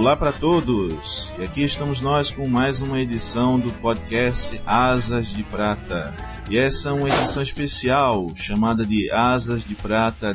Olá para todos! E aqui estamos nós com mais uma edição do podcast Asas de Prata. E essa é uma edição especial chamada de Asas de Prata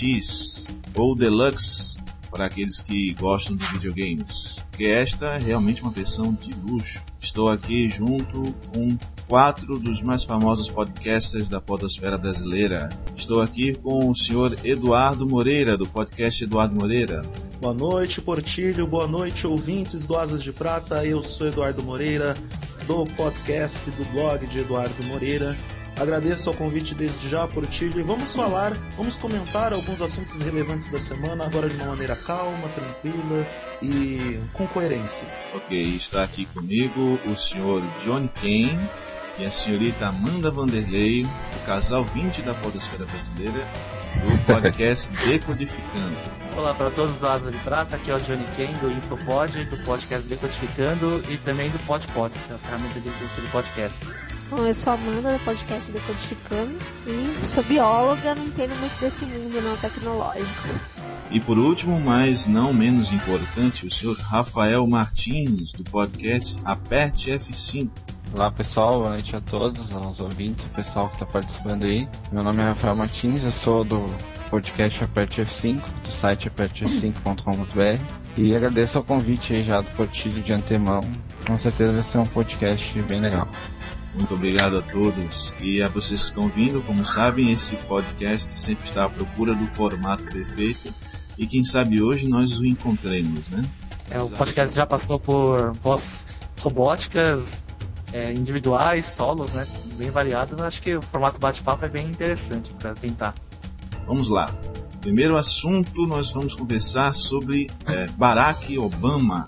DX ou Deluxe para aqueles que gostam de videogames. Porque esta é realmente uma versão de luxo. Estou aqui junto com 4 dos mais famosos podcasters da podosfera brasileira. Estou aqui com o senhor Eduardo Moreira, do podcast Eduardo Moreira. Boa noite, Portilho. Boa noite, ouvintes do Asas de Prata. Eu sou Eduardo Moreira, do podcast do blog de Eduardo Moreira. Agradeço ao convite desde já, Portilho, e vamos comentar alguns assuntos relevantes da semana, agora de uma maneira calma, tranquila e com coerência. Ok, está aqui comigo o senhor Johnny Kane e a senhorita Amanda Vanderlei, o casal 20 da podosfera brasileira, do podcast Decodificando. Olá para todos do Asa de Prata, aqui é o Johnny Kane do Infopod, do podcast Decodificando e também do PodPods, a ferramenta de busca de podcasts. Bom, eu sou a Amanda do podcast Decodificando e sou bióloga, não entendo muito desse mundo não tecnológico. E por último, mas não menos importante, o senhor Rafael Martins do podcast Aperte F5. Olá pessoal, boa noite a todos, aos ouvintes, o pessoal que está participando aí. Meu nome é Rafael Martins, eu sou do podcast Aperte F5, do site apertef5.com.br, e agradeço ao convite aí já do Portilho de antemão. Com certeza vai ser um podcast bem legal. Muito obrigado a todos. E a vocês que estão vindo, como sabem, esse podcast sempre está à procura do formato perfeito. E quem sabe hoje nós o encontremos, né? O podcast já passou por vozes robóticas, individuais, solos, né? Bem variado. Eu acho que o formato bate-papo é bem interessante para tentar. Vamos lá. Primeiro assunto, nós vamos conversar sobre Barack Obama.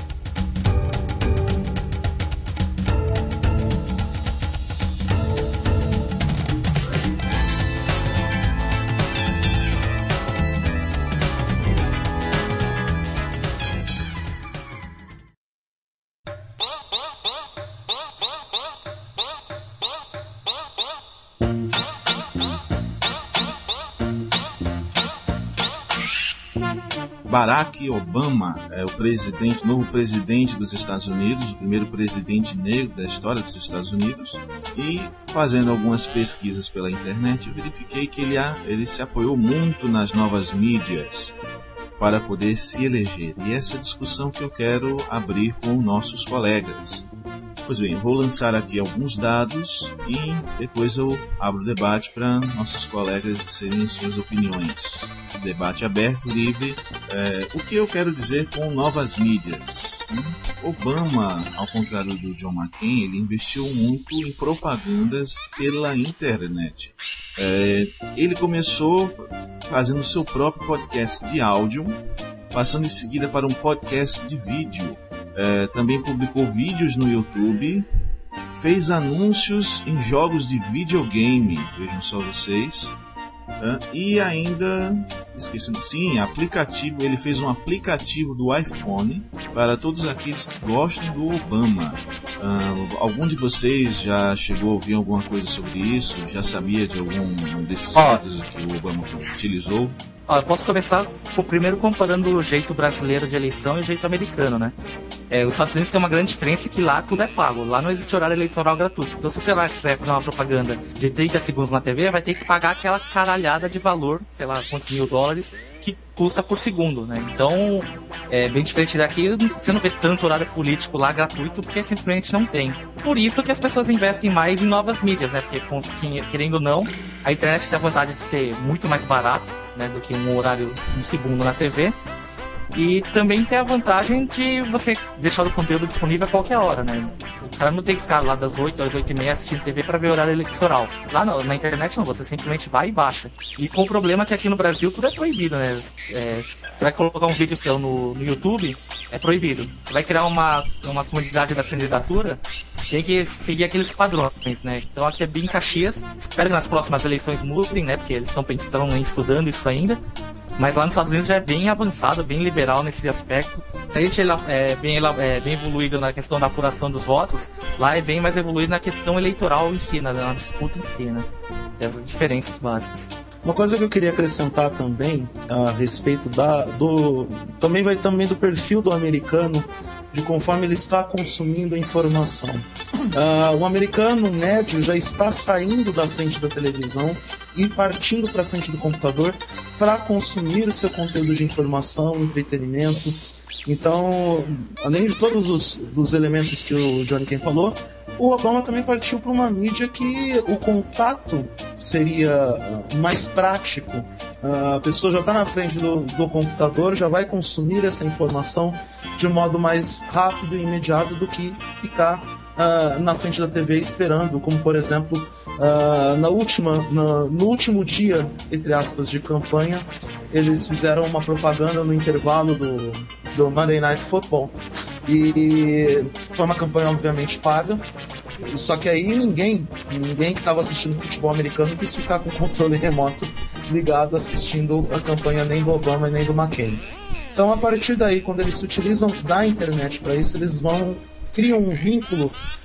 Barack Obama é o novo presidente dos Estados Unidos, o primeiro presidente negro da história dos Estados Unidos. E fazendo algumas pesquisas pela internet, eu verifiquei que ele se apoiou muito nas novas mídias para poder se eleger. E essa é a discussão que eu quero abrir com nossos colegas. Pois bem, vou lançar aqui alguns dados e depois eu abro o debate para nossos colegas disserem suas opiniões. Debate aberto, livre. O que eu quero dizer com novas mídias? Obama, ao contrário do John McCain, ele investiu muito em propagandas pela internet. Ele começou fazendo seu próprio podcast de áudio, passando em seguida para um podcast de vídeo. Também publicou vídeos no YouTube, fez anúncios em jogos de videogame, vejam só vocês, e ainda, aplicativo. Ele fez um aplicativo do iPhone para todos aqueles que gostam do Obama. Algum de vocês já chegou a ouvir alguma coisa sobre isso? Já sabia de algum desses métodos que o Obama utilizou? Eu posso começar primeiro comparando o jeito brasileiro de eleição e o jeito americano, né? Os Estados Unidos tem uma grande diferença que lá tudo é pago. Lá não existe horário eleitoral gratuito. Então se o cara quiser fazer uma propaganda de 30 segundos na TV, vai ter que pagar aquela caralhada de valor, sei lá quantos $1.000, que custa por segundo, né? Então, bem diferente daqui, você não vê tanto horário político lá gratuito, porque simplesmente não tem. Por isso que as pessoas investem mais em novas mídias, né? Porque, querendo ou não, a internet tem a vantagem de ser muito mais barato, né, do que um segundo na TV. E também tem a vantagem de você deixar o conteúdo disponível a qualquer hora, né? O cara não tem que ficar lá das 8 às 8h30 assistindo TV para ver o horário eleitoral. Lá na internet não, você simplesmente vai e baixa. E com o problema que aqui no Brasil tudo é proibido, né? Você vai colocar um vídeo seu no YouTube, é proibido. Você vai criar uma comunidade da candidatura, tem que seguir aqueles padrões, né? Então aqui é bem Caxias. Espero que nas próximas eleições mudem, né? Porque eles estão estudando isso ainda. Mas lá nos Estados Unidos já é bem avançado, bem liberal nesse aspecto. Se a gente é bem evoluído na questão da apuração dos votos, lá é bem mais evoluído na questão eleitoral em si, na disputa em si, né? Essas diferenças básicas. Uma coisa que eu queria acrescentar também a respeito também do perfil do americano, de conforme ele está consumindo a informação. O americano médio já está saindo da frente da televisão e partindo para a frente do computador para consumir o seu conteúdo de informação, entretenimento. Então, além de todos os elementos que o Johnny Ken falou, o Obama também partiu para uma mídia que o contato seria mais prático. A pessoa já está na frente do computador, já vai consumir essa informação de um modo mais rápido e imediato do que ficar na frente da TV esperando, como por exemplo no último dia, entre aspas, de campanha, eles fizeram uma propaganda no intervalo do Monday Night Football, e foi uma campanha obviamente paga, só que aí ninguém que estava assistindo futebol americano quis ficar com o controle remoto ligado assistindo a campanha nem do Obama nem do McCain. Então, a partir daí, quando eles se utilizam da internet para isso, eles criam um vínculo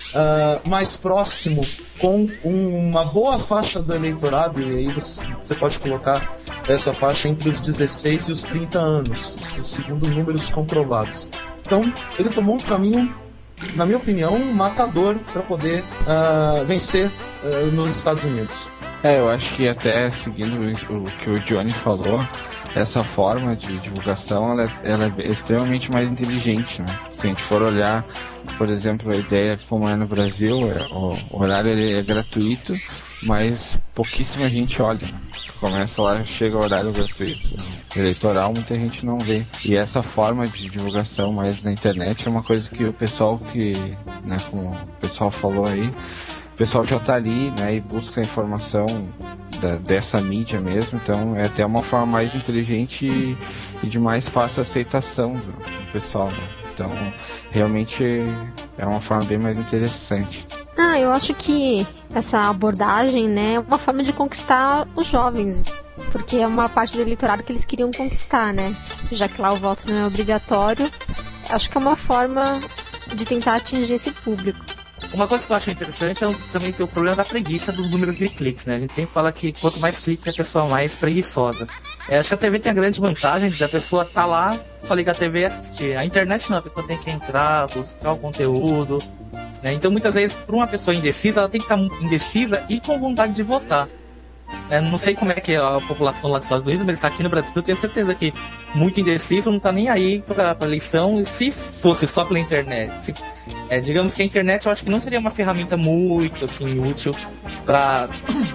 mais próximo com uma boa faixa do eleitorado, e aí você pode colocar essa faixa entre os 16 e os 30 anos, segundo números comprovados. Então, ele tomou um caminho, na minha opinião, matador para poder vencer nos Estados Unidos. Eu acho que até seguindo o que o Johnny falou, essa forma de divulgação ela é extremamente mais inteligente, né? Se a gente for olhar, por exemplo, a ideia como é no Brasil, o horário ele é gratuito, mas pouquíssima gente olha. Tu começa lá, chega o horário gratuito. Eleitoral, muita gente não vê. E essa forma de divulgação mais na internet é uma coisa que o pessoal né, como o pessoal falou aí, o pessoal já está ali, né, e busca a informação dessa mídia mesmo, então é até uma forma mais inteligente e de mais fácil aceitação do pessoal, né? Então realmente é uma forma bem mais interessante. Eu acho que essa abordagem, né, é uma forma de conquistar os jovens, porque é uma parte do eleitorado que eles queriam conquistar, né? Já que lá o voto não é obrigatório, acho que é uma forma de tentar atingir esse público. Uma coisa que eu acho interessante é também ter o problema da preguiça dos números de cliques, né? A gente sempre fala que quanto mais clique, a pessoa mais preguiçosa. Acho que a TV tem a grande vantagem da pessoa estar lá, só ligar a TV e assistir. A internet não, a pessoa tem que entrar, buscar o conteúdo, né? Então muitas vezes, para uma pessoa indecisa, ela tem que estar indecisa e com vontade de votar. Não sei como é que é a população lá dos Estados Unidos, mas aqui no Brasil eu tenho certeza que muito indeciso não está nem aí para a eleição. E se fosse só pela internet, digamos que a internet eu acho que não seria uma ferramenta muito assim, útil para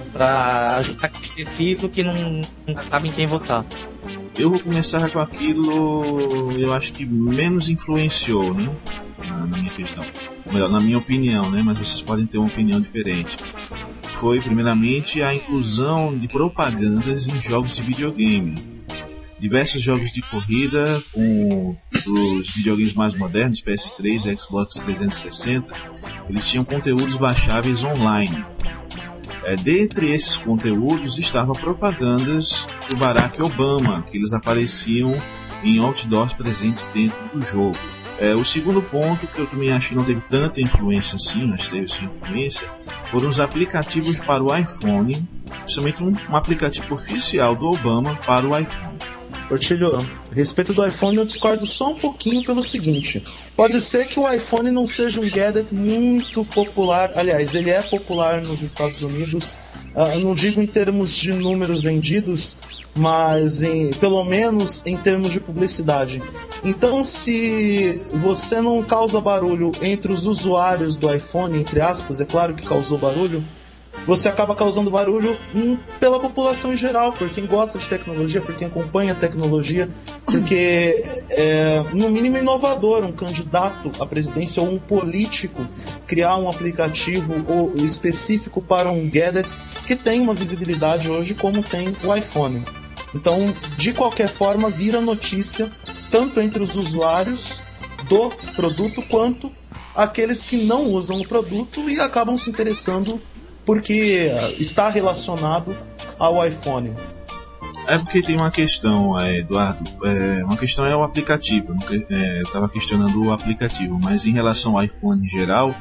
ajudar quem é indeciso que não sabe em quem votar. Eu vou começar com aquilo, eu acho que menos influenciou, né, na minha questão. Melhor, na minha opinião, né, mas vocês podem ter uma opinião diferente. Foi, primeiramente, a inclusão de propagandas em jogos de videogame. Diversos jogos de corrida, com os videogames mais modernos, PS3 e Xbox 360, eles tinham conteúdos baixáveis online. Dentre esses conteúdos estavam propagandas do Barack Obama, que eles apareciam em outdoors presentes dentro do jogo. O segundo ponto, que eu também acho que não teve tanta influência assim, mas teve sua influência, foram os aplicativos para o iPhone, principalmente um aplicativo oficial do Obama para o iPhone. Portilho, a respeito do iPhone eu discordo só um pouquinho pelo seguinte: pode ser que o iPhone não seja um gadget muito popular, aliás, ele é popular nos Estados Unidos, não digo em termos de números vendidos, mas pelo menos em termos de publicidade. Então, se você não causa barulho entre os usuários do iPhone, entre aspas, é claro que causou barulho, você acaba causando barulho pela população em geral, por quem gosta de tecnologia, por quem acompanha a tecnologia, porque é, no mínimo, inovador um candidato à presidência ou um político criar um aplicativo específico para um gadget que tem uma visibilidade hoje como tem o iPhone. Então, de qualquer forma, vira notícia tanto entre os usuários do produto quanto aqueles que não usam o produto e acabam se interessando porque está relacionado ao iPhone. É porque tem uma questão, Eduardo. Uma questão é o aplicativo. Eu estava questionando o aplicativo, mas em relação ao iPhone em geral,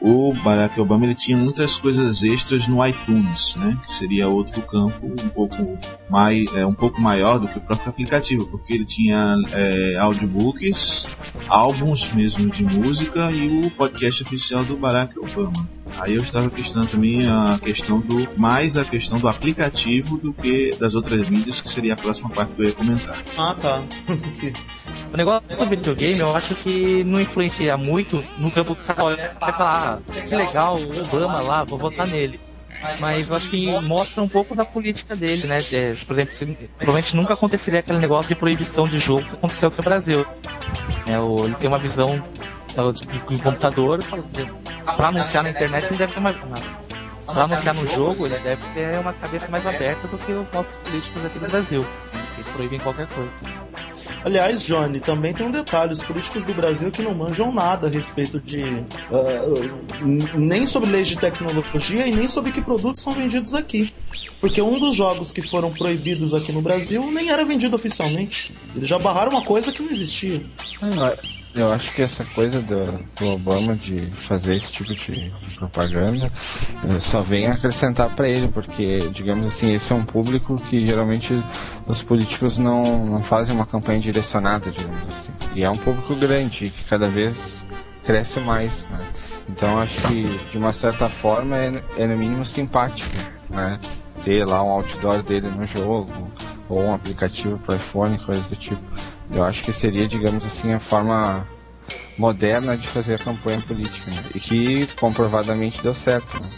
o Barack Obama ele tinha muitas coisas extras no iTunes, né? Que seria outro campo um pouco maior do que o próprio aplicativo, porque ele tinha audiobooks, álbuns mesmo de música e o podcast oficial do Barack Obama. Aí eu estava questionando também a questão do aplicativo do que das outras mídias, que seria a próxima parte que eu ia comentar. Ah, tá. O negócio do videogame, eu acho que não influencia muito no campo que o cara olha e vai falar, que legal, o Obama lá, vou votar nele. Mas eu acho que mostra um pouco da política dele, né? Por exemplo, provavelmente nunca aconteceria aquele negócio de proibição de jogo que aconteceu aqui no Brasil. Ele tem uma visão de computador, para anunciar na internet ele deve ter mais. Para anunciar no jogo, ele deve ter uma cabeça mais aberta do que os nossos políticos aqui do Brasil, que proíbem qualquer coisa. Aliás, Johnny, também tem um detalhe: os políticos do Brasil que não manjam nada a respeito de nem sobre leis de tecnologia e nem sobre que produtos são vendidos aqui. Porque um dos jogos que foram proibidos aqui no Brasil nem era vendido oficialmente. Eles já barraram uma coisa que não existia. Eu acho que essa coisa do Obama de fazer esse tipo de propaganda só vem acrescentar para ele, porque, digamos assim, esse é um público que geralmente os políticos não fazem uma campanha direcionada, digamos assim. E é um público grande, que cada vez cresce mais, né? Então acho que, de uma certa forma, é no mínimo simpático, né? Ter lá um outdoor dele no jogo, ou um aplicativo para iPhone, coisas do tipo. Eu acho que seria, digamos assim, a forma moderna de fazer a campanha política, né? E que comprovadamente deu certo, né?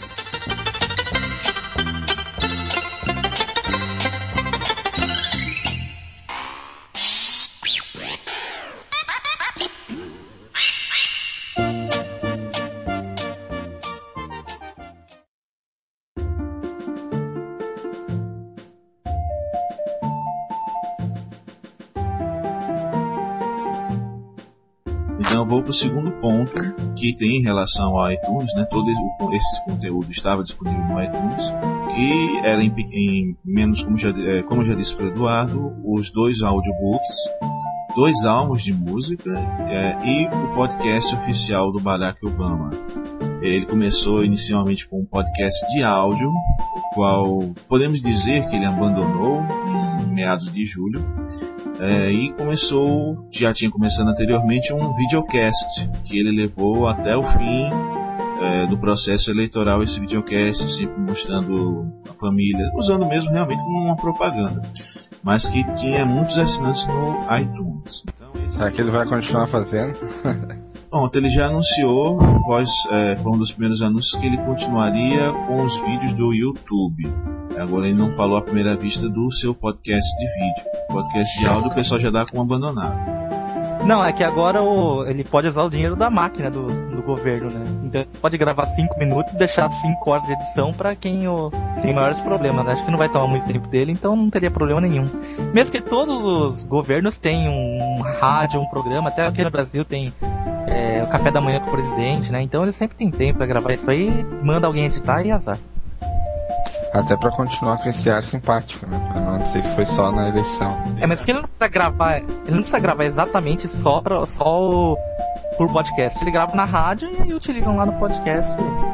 Então eu vou para o segundo ponto, que tem relação ao iTunes, né? Todo esse conteúdo estava disponível no iTunes, que era em menos, como eu já disse para o Eduardo, os 2 audiobooks, 2 álbuns de música e o podcast oficial do Barack Obama. Ele começou inicialmente com um podcast de áudio, o qual podemos dizer que ele abandonou em meados de julho. E já tinha começado anteriormente um videocast que ele levou até o fim do processo eleitoral, esse videocast, sempre mostrando a família, usando mesmo realmente como uma propaganda, mas que tinha muitos assinantes no iTunes. Então, será que ele vai continuar fazendo? Pronto, ele já anunciou, foi um dos primeiros anúncios, que ele continuaria com os vídeos do YouTube. Agora ele não falou à primeira vista do seu podcast de vídeo. Podcast de áudio o pessoal já dá como abandonado. Não, é que agora ele pode usar o dinheiro da máquina do governo, né? Então ele pode gravar 5 minutos e deixar 5 horas de edição pra quem sem maiores problemas, né? Acho que não vai tomar muito tempo dele, então não teria problema nenhum. Mesmo que todos os governos têm um rádio, um programa, até aqui no Brasil tem o café da manhã com o presidente, né? Então ele sempre tem tempo pra gravar isso aí, manda alguém editar e azar. Até pra continuar com esse ar simpático, né? Pra não dizer que foi só na eleição. Mas porque ele não precisa gravar exatamente só por podcast. Ele grava na rádio e aí utilizam lá no podcast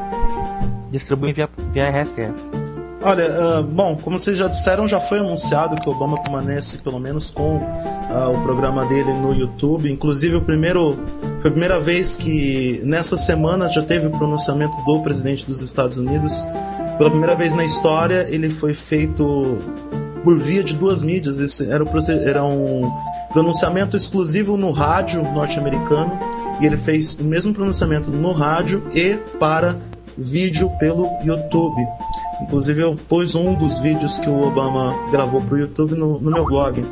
e distribuem via RSS. Olha, bom, como vocês já disseram, já foi anunciado que o Obama permanece pelo menos com o programa dele no YouTube. Inclusive foi a primeira vez que nessa semana já teve o pronunciamento do presidente dos Estados Unidos. Pela primeira vez na história, ele foi feito por via de 2 mídias. Esse era um pronunciamento exclusivo no rádio norte-americano, e ele fez o mesmo pronunciamento no rádio e para vídeo pelo YouTube. Inclusive eu pus um dos vídeos que o Obama gravou para o YouTube no meu blog.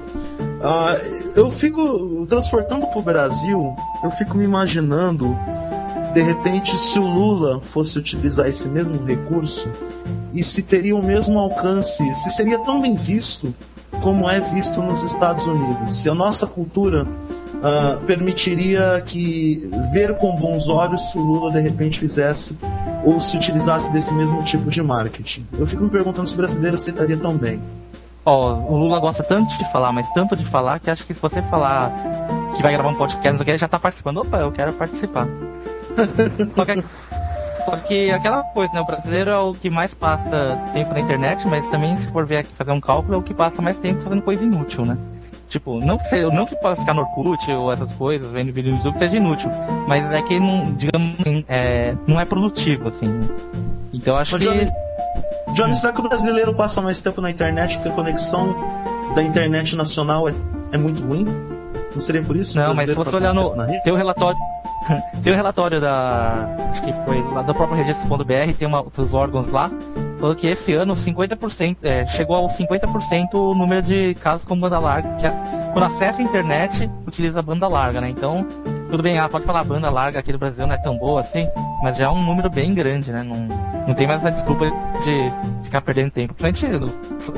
Eu fico transportando para o Brasil, eu fico me imaginando, de repente, se o Lula fosse utilizar esse mesmo recurso, e se teria o mesmo alcance, se seria tão bem visto como é visto nos Estados Unidos, se a nossa cultura permitiria ver com bons olhos se o Lula de repente fizesse ou se utilizasse desse mesmo tipo de marketing. Eu fico me perguntando se o brasileiro aceitaria tão bem. O Lula gosta tanto de falar, mas tanto de falar, que acho que se você falar que vai gravar um podcast, ele já tá participando. Opa, eu quero participar. Só que aquela coisa, né? O brasileiro é o que mais passa tempo na internet, mas também, se for ver aqui, fazer um cálculo, é o que passa mais tempo fazendo coisa inútil, né? Tipo, não que pode ficar no Orkut ou essas coisas, vendo vídeo no YouTube, seja inútil, mas é que, não, digamos assim, não é produtivo, assim. Então acho que... Johnny, será que o brasileiro passa mais tempo na internet porque a conexão da internet nacional é muito ruim? Não seria por isso? Não, mas se você olhar no... Tem o relatório acho que foi lá do próprio registro.br, tem dos órgãos lá, falou que esse ano 50%, chegou aos 50% o número de casos com banda larga, que quando acessa a internet, utiliza banda larga, né? Então, tudo bem, pode falar, a banda larga aqui do Brasil não é tão boa assim, mas já é um número bem grande, né? Não tem mais essa desculpa de ficar perdendo tempo. Principalmente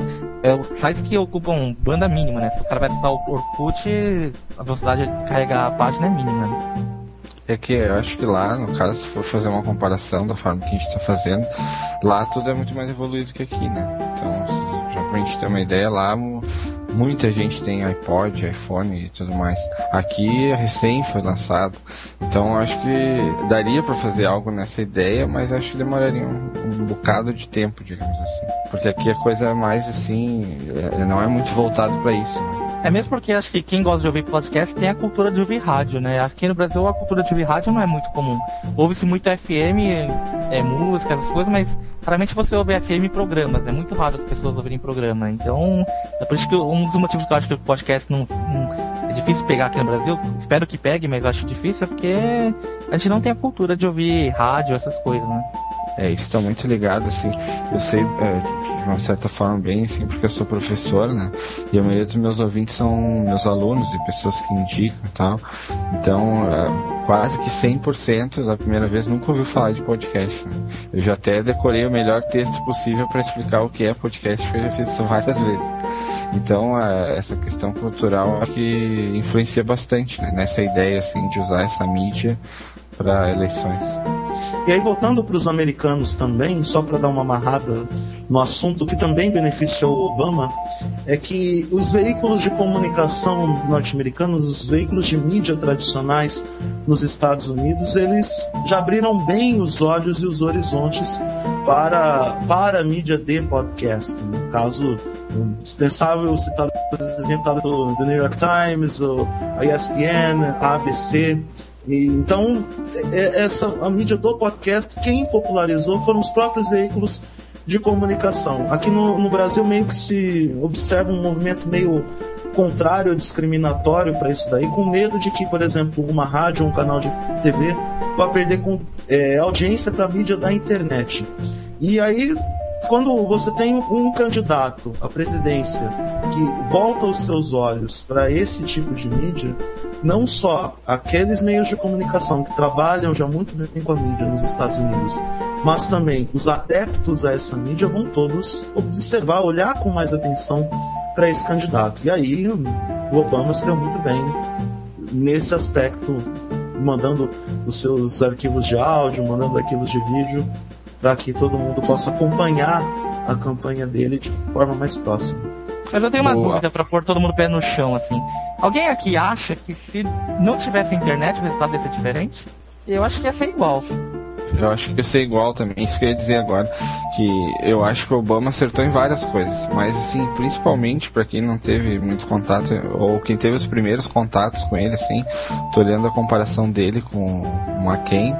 os sites que ocupam banda mínima, né? Se o cara vai acessar o Orkut, a velocidade de carregar a página é mínima, né? É que eu acho que lá, no caso, se for fazer uma comparação da forma que a gente está fazendo, lá tudo é muito mais evoluído que aqui, né? Então, já pra gente ter uma ideia, lá muita gente tem iPod, iPhone e tudo mais. Aqui recém foi lançado, então acho que daria para fazer algo nessa ideia, mas acho que demoraria um bocado de tempo, digamos assim. Porque aqui a coisa é mais assim, não é muito voltado para isso, né? É mesmo porque acho que quem gosta de ouvir podcast tem a cultura de ouvir rádio, né? Aqui no Brasil a cultura de ouvir rádio não é muito comum. Ouve-se muito FM, música, essas coisas, mas raramente você ouve FM programas. É muito raro as pessoas ouvirem programa. Então, é por isso que um dos motivos que eu acho que o podcast não é difícil pegar aqui no Brasil, espero que pegue, mas eu acho difícil, é porque a gente não tem a cultura de ouvir rádio, essas coisas, né? Isso está muito ligado, assim, eu sei de uma certa forma bem, assim, porque eu sou professor, né, e a maioria dos meus ouvintes são meus alunos e pessoas que indicam e tal, então quase que 100% da primeira vez nunca ouviu falar de podcast, né? Eu já até decorei o melhor texto possível para explicar o que é podcast, porque eu já fiz isso várias vezes. Então essa questão cultural acho que influencia bastante, né, nessa ideia, assim, de usar essa mídia para eleições. E aí, voltando para os americanos também, só para dar uma amarrada no assunto que também beneficiou o Obama, é que os veículos de comunicação norte-americanos, os veículos de mídia tradicionais nos Estados Unidos, eles já abriram bem os olhos e os horizontes para a mídia de podcast. No caso, dispensável citar o exemplo do New York Times, a ESPN, a ABC. Então, a mídia do podcast, quem popularizou foram os próprios veículos de comunicação. Aqui no Brasil meio que se observa um movimento meio contrário, discriminatório para isso daí, com medo de que, por exemplo, uma rádio ou um canal de TV vá perder audiência para a mídia da internet. E aí, quando você tem um candidato à presidência que volta os seus olhos para esse tipo de mídia, não só aqueles meios de comunicação que trabalham já muito bem com a mídia nos Estados Unidos, mas também os adeptos a essa mídia vão todos observar, olhar com mais atenção para esse candidato. E aí o Obama se deu muito bem nesse aspecto, mandando os seus arquivos de áudio, mandando arquivos de vídeo, para que todo mundo possa acompanhar a campanha dele de forma mais próxima. Mas eu tenho uma dúvida para pôr todo mundo pé no chão, assim. Alguém aqui acha que se não tivesse internet o resultado ia ser diferente? Eu acho que ia ser igual. Eu acho que ia ser igual também, isso que eu ia dizer agora, que eu acho que o Obama acertou em várias coisas, mas assim, principalmente para quem não teve muito contato, ou quem teve os primeiros contatos com ele, assim, tô olhando a comparação dele com o McCain,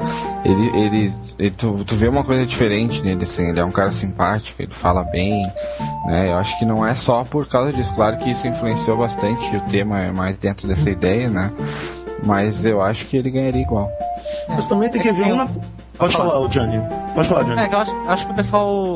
tu vê uma coisa diferente nele, assim, ele é um cara simpático, ele fala bem, né, eu acho que não é só por causa disso, claro que isso influenciou bastante, o tema é mais dentro dessa ideia, né, mas eu acho que ele ganharia igual. Mas também tem que ver uma... Pode falar, Johnny. Pode falar, Johnny. Eu acho que o pessoal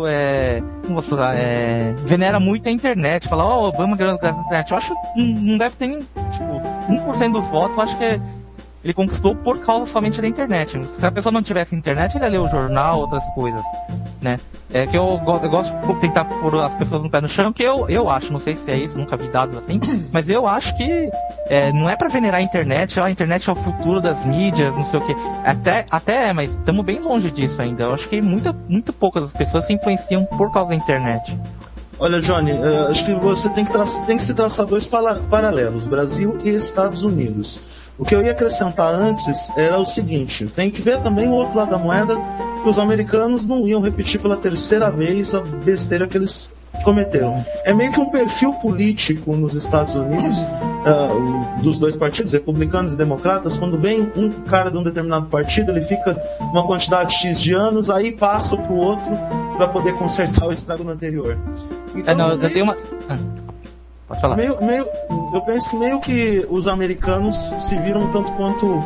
venera muito a internet. Fala, o Obama ganhou graças à internet. Eu acho que não deve ter nem, 1% dos votos. Eu acho que ele conquistou por causa somente da internet. Se a pessoa não tivesse internet, ele ia ler o jornal, outras coisas, né? É que eu gosto de tentar pôr as pessoas no pé no chão, que eu acho, não sei se é isso, nunca vi dados assim, mas eu acho que não é pra venerar a internet é o futuro das mídias, não sei o que. Até é, mas estamos bem longe disso ainda. Eu acho que muito poucas das pessoas se influenciam por causa da internet. Olha, Johnny, acho que você tem que se traçar dois paralelos, Brasil e Estados Unidos. O que eu ia acrescentar antes era o seguinte, tem que ver também o outro lado da moeda, que os americanos não iam repetir pela terceira vez a besteira que eles cometeram. É meio que um perfil político nos Estados Unidos, dos dois partidos, republicanos e democratas. Quando vem um cara de um determinado partido, ele fica uma quantidade X de anos, aí passa para o outro para poder consertar o estrago no anterior. Então, eu tenho uma... Pode falar. Eu penso que meio que os americanos se viram tanto quanto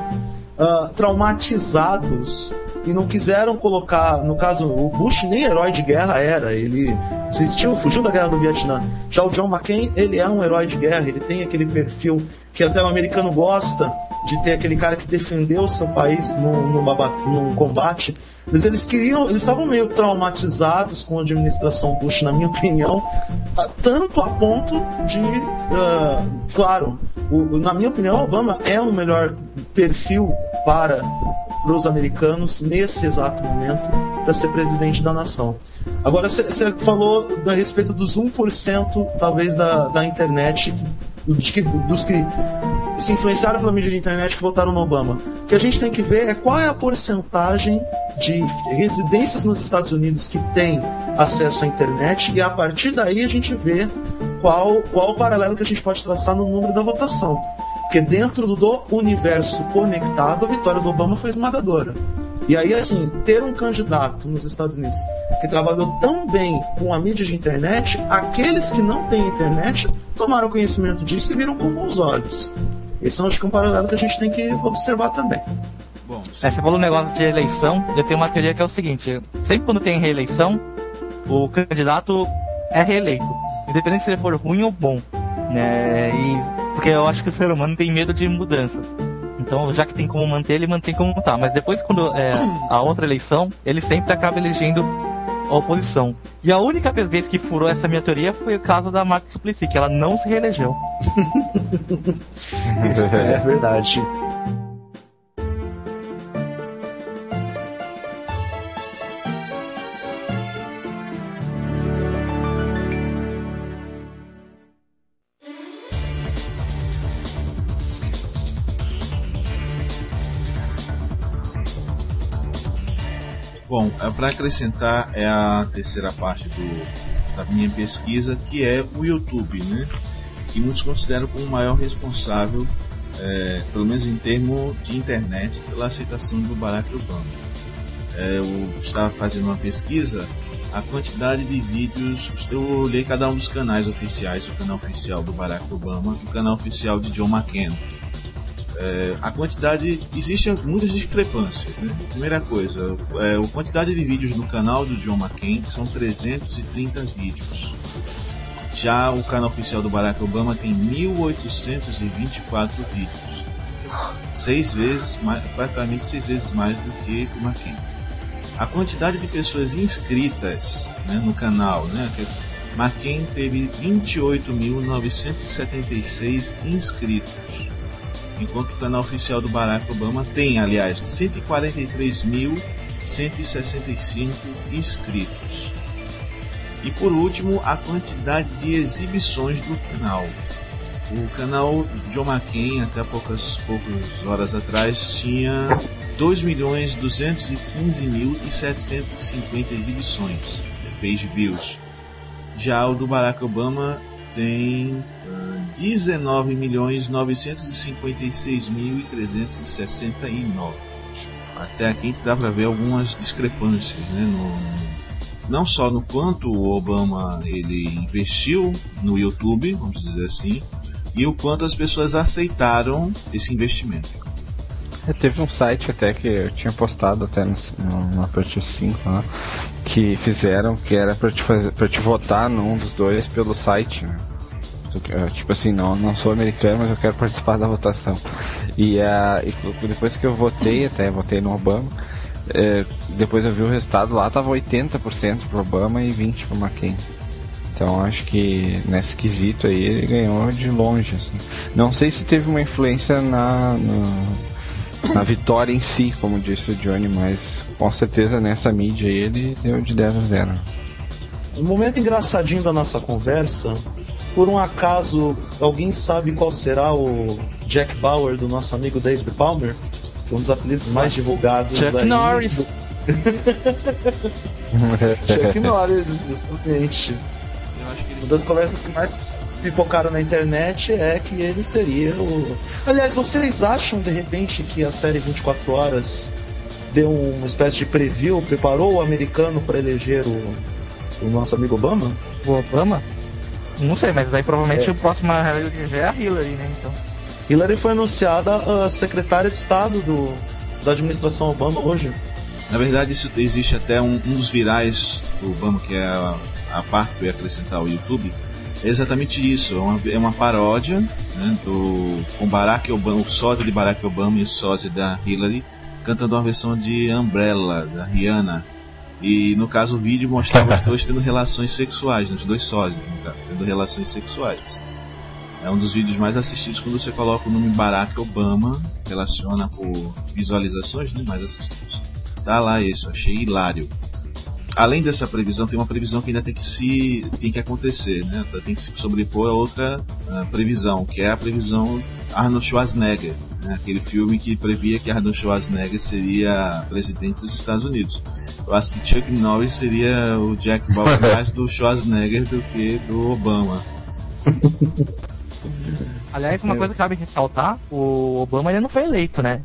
traumatizados e não quiseram colocar, no caso, o Bush nem herói de guerra era, ele desistiu, fugiu da guerra do Vietnã. Já o John McCain, ele é um herói de guerra, ele tem aquele perfil que até o americano gosta de ter, aquele cara que defendeu o seu país num combate. Mas eles estavam meio traumatizados com a administração Bush, na minha opinião, tanto a ponto de, claro, na minha opinião, Obama é o melhor perfil para os americanos nesse exato momento para ser presidente da nação. Agora, você falou a respeito dos 1% talvez da internet, dos que se influenciaram pela mídia de internet que votaram no Obama. O que a gente tem que ver é qual é a porcentagem de residências nos Estados Unidos que tem acesso à internet, e a partir daí a gente vê qual o paralelo que a gente pode traçar no número da votação. Porque dentro do universo conectado, a vitória do Obama foi esmagadora. E aí, assim, ter um candidato nos Estados Unidos que trabalhou tão bem com a mídia de internet, aqueles que não têm internet tomaram conhecimento disso e viram com bons olhos. Esse acho que é um paralelo que a gente tem que observar também. Bom, você falou um negócio de eleição, eu tenho uma teoria que é o seguinte: sempre quando tem reeleição, o candidato é reeleito, independente se ele for ruim ou bom, né? Porque eu acho que o ser humano tem medo de mudanças. Então, já que tem como manter, ele mantém como tá. Mas depois, quando a outra eleição, ele sempre acaba elegendo a oposição. E a única vez que furou essa minha teoria foi o caso da Marta Suplicy, que ela não se reelegeu. É verdade. Bom, para acrescentar é a terceira parte da minha pesquisa, que é o YouTube, né? Que muitos consideram como o maior responsável, pelo menos em termos de internet, pela aceitação do Barack Obama. Eu estava fazendo uma pesquisa, a quantidade de vídeos, eu olhei cada um dos canais oficiais, o canal oficial do Barack Obama e o canal oficial de John McCain. A quantidade, existem muitas discrepâncias, né? Primeira coisa, a quantidade de vídeos no canal do John McCain são 330 vídeos. Já o canal oficial do Barack Obama tem 1.824 vídeos, praticamente 6 vezes mais do que o McCain. A quantidade de pessoas inscritas, né, no canal, né, McCain teve 28.976 inscritos, enquanto o canal oficial do Barack Obama tem, aliás, 143.165 inscritos. E por último, a quantidade de exibições do canal. O canal John McCain, até poucas horas atrás, tinha 2.215.750 exibições, page views. Já o do Barack Obama tem 19.956.369. Até aqui a gente dá para ver algumas discrepâncias, né? Não só no quanto o Obama ele investiu no YouTube, vamos dizer assim, e o quanto as pessoas aceitaram esse investimento. Teve um site até que eu tinha postado até na parte 5, né, que fizeram, que era para te votar num dos dois pelo site, né? Tipo assim, não sou americano, mas eu quero participar da votação. E depois que eu votei no Obama, depois eu vi o resultado lá, tava 80% pro Obama e 20% pro McCain. Então acho que nesse quesito aí ele ganhou de longe, assim. Não sei se teve uma influência na vitória em si, como disse o Johnny, mas com certeza nessa mídia aí ele deu de 10 a 0. Um momento engraçadinho da nossa conversa. Por um acaso, alguém sabe qual será o Jack Bauer do nosso amigo David Palmer? Que é um dos apelidos mais divulgados Chuck aí Norris. Chuck Norris, justamente. Eu acho que Uma das conversas que mais pipocaram na internet é que ele seria o... Aliás, vocês acham de repente que a série 24 Horas deu uma espécie de preview, preparou o americano para eleger o nosso amigo Obama? O Obama? Não sei, mas daí provavelmente o próximo a eleger é a Hillary, né? Então. Hillary foi anunciada a secretária de Estado da administração Obama hoje. Na verdade, isso existe até um dos virais do Obama, que é a parte que eu ia acrescentar ao YouTube. É exatamente isso, é uma paródia, né, com Barack Obama, o sósia de Barack Obama e o sósia da Hillary, cantando uma versão de Umbrella, da Rihanna. E no caso o vídeo mostrava os dois tendo relações sexuais, os dois sósias, no caso, tendo relações sexuais. É um dos vídeos mais assistidos quando você coloca o nome Barack Obama, relaciona por visualizações, né, mais assistidos. Tá lá isso, achei hilário. Além dessa previsão, tem uma previsão que ainda tem que acontecer, né? Tem que se sobrepor a outra previsão, que é a previsão Arnold Schwarzenegger, né? Aquele filme que previa que Arnold Schwarzenegger seria presidente dos Estados Unidos. Eu acho que Chuck Norris seria o Jack Bauer mais do Schwarzenegger do que do Obama. Aliás, uma coisa que cabe ressaltar, o Obama ainda não foi eleito, né?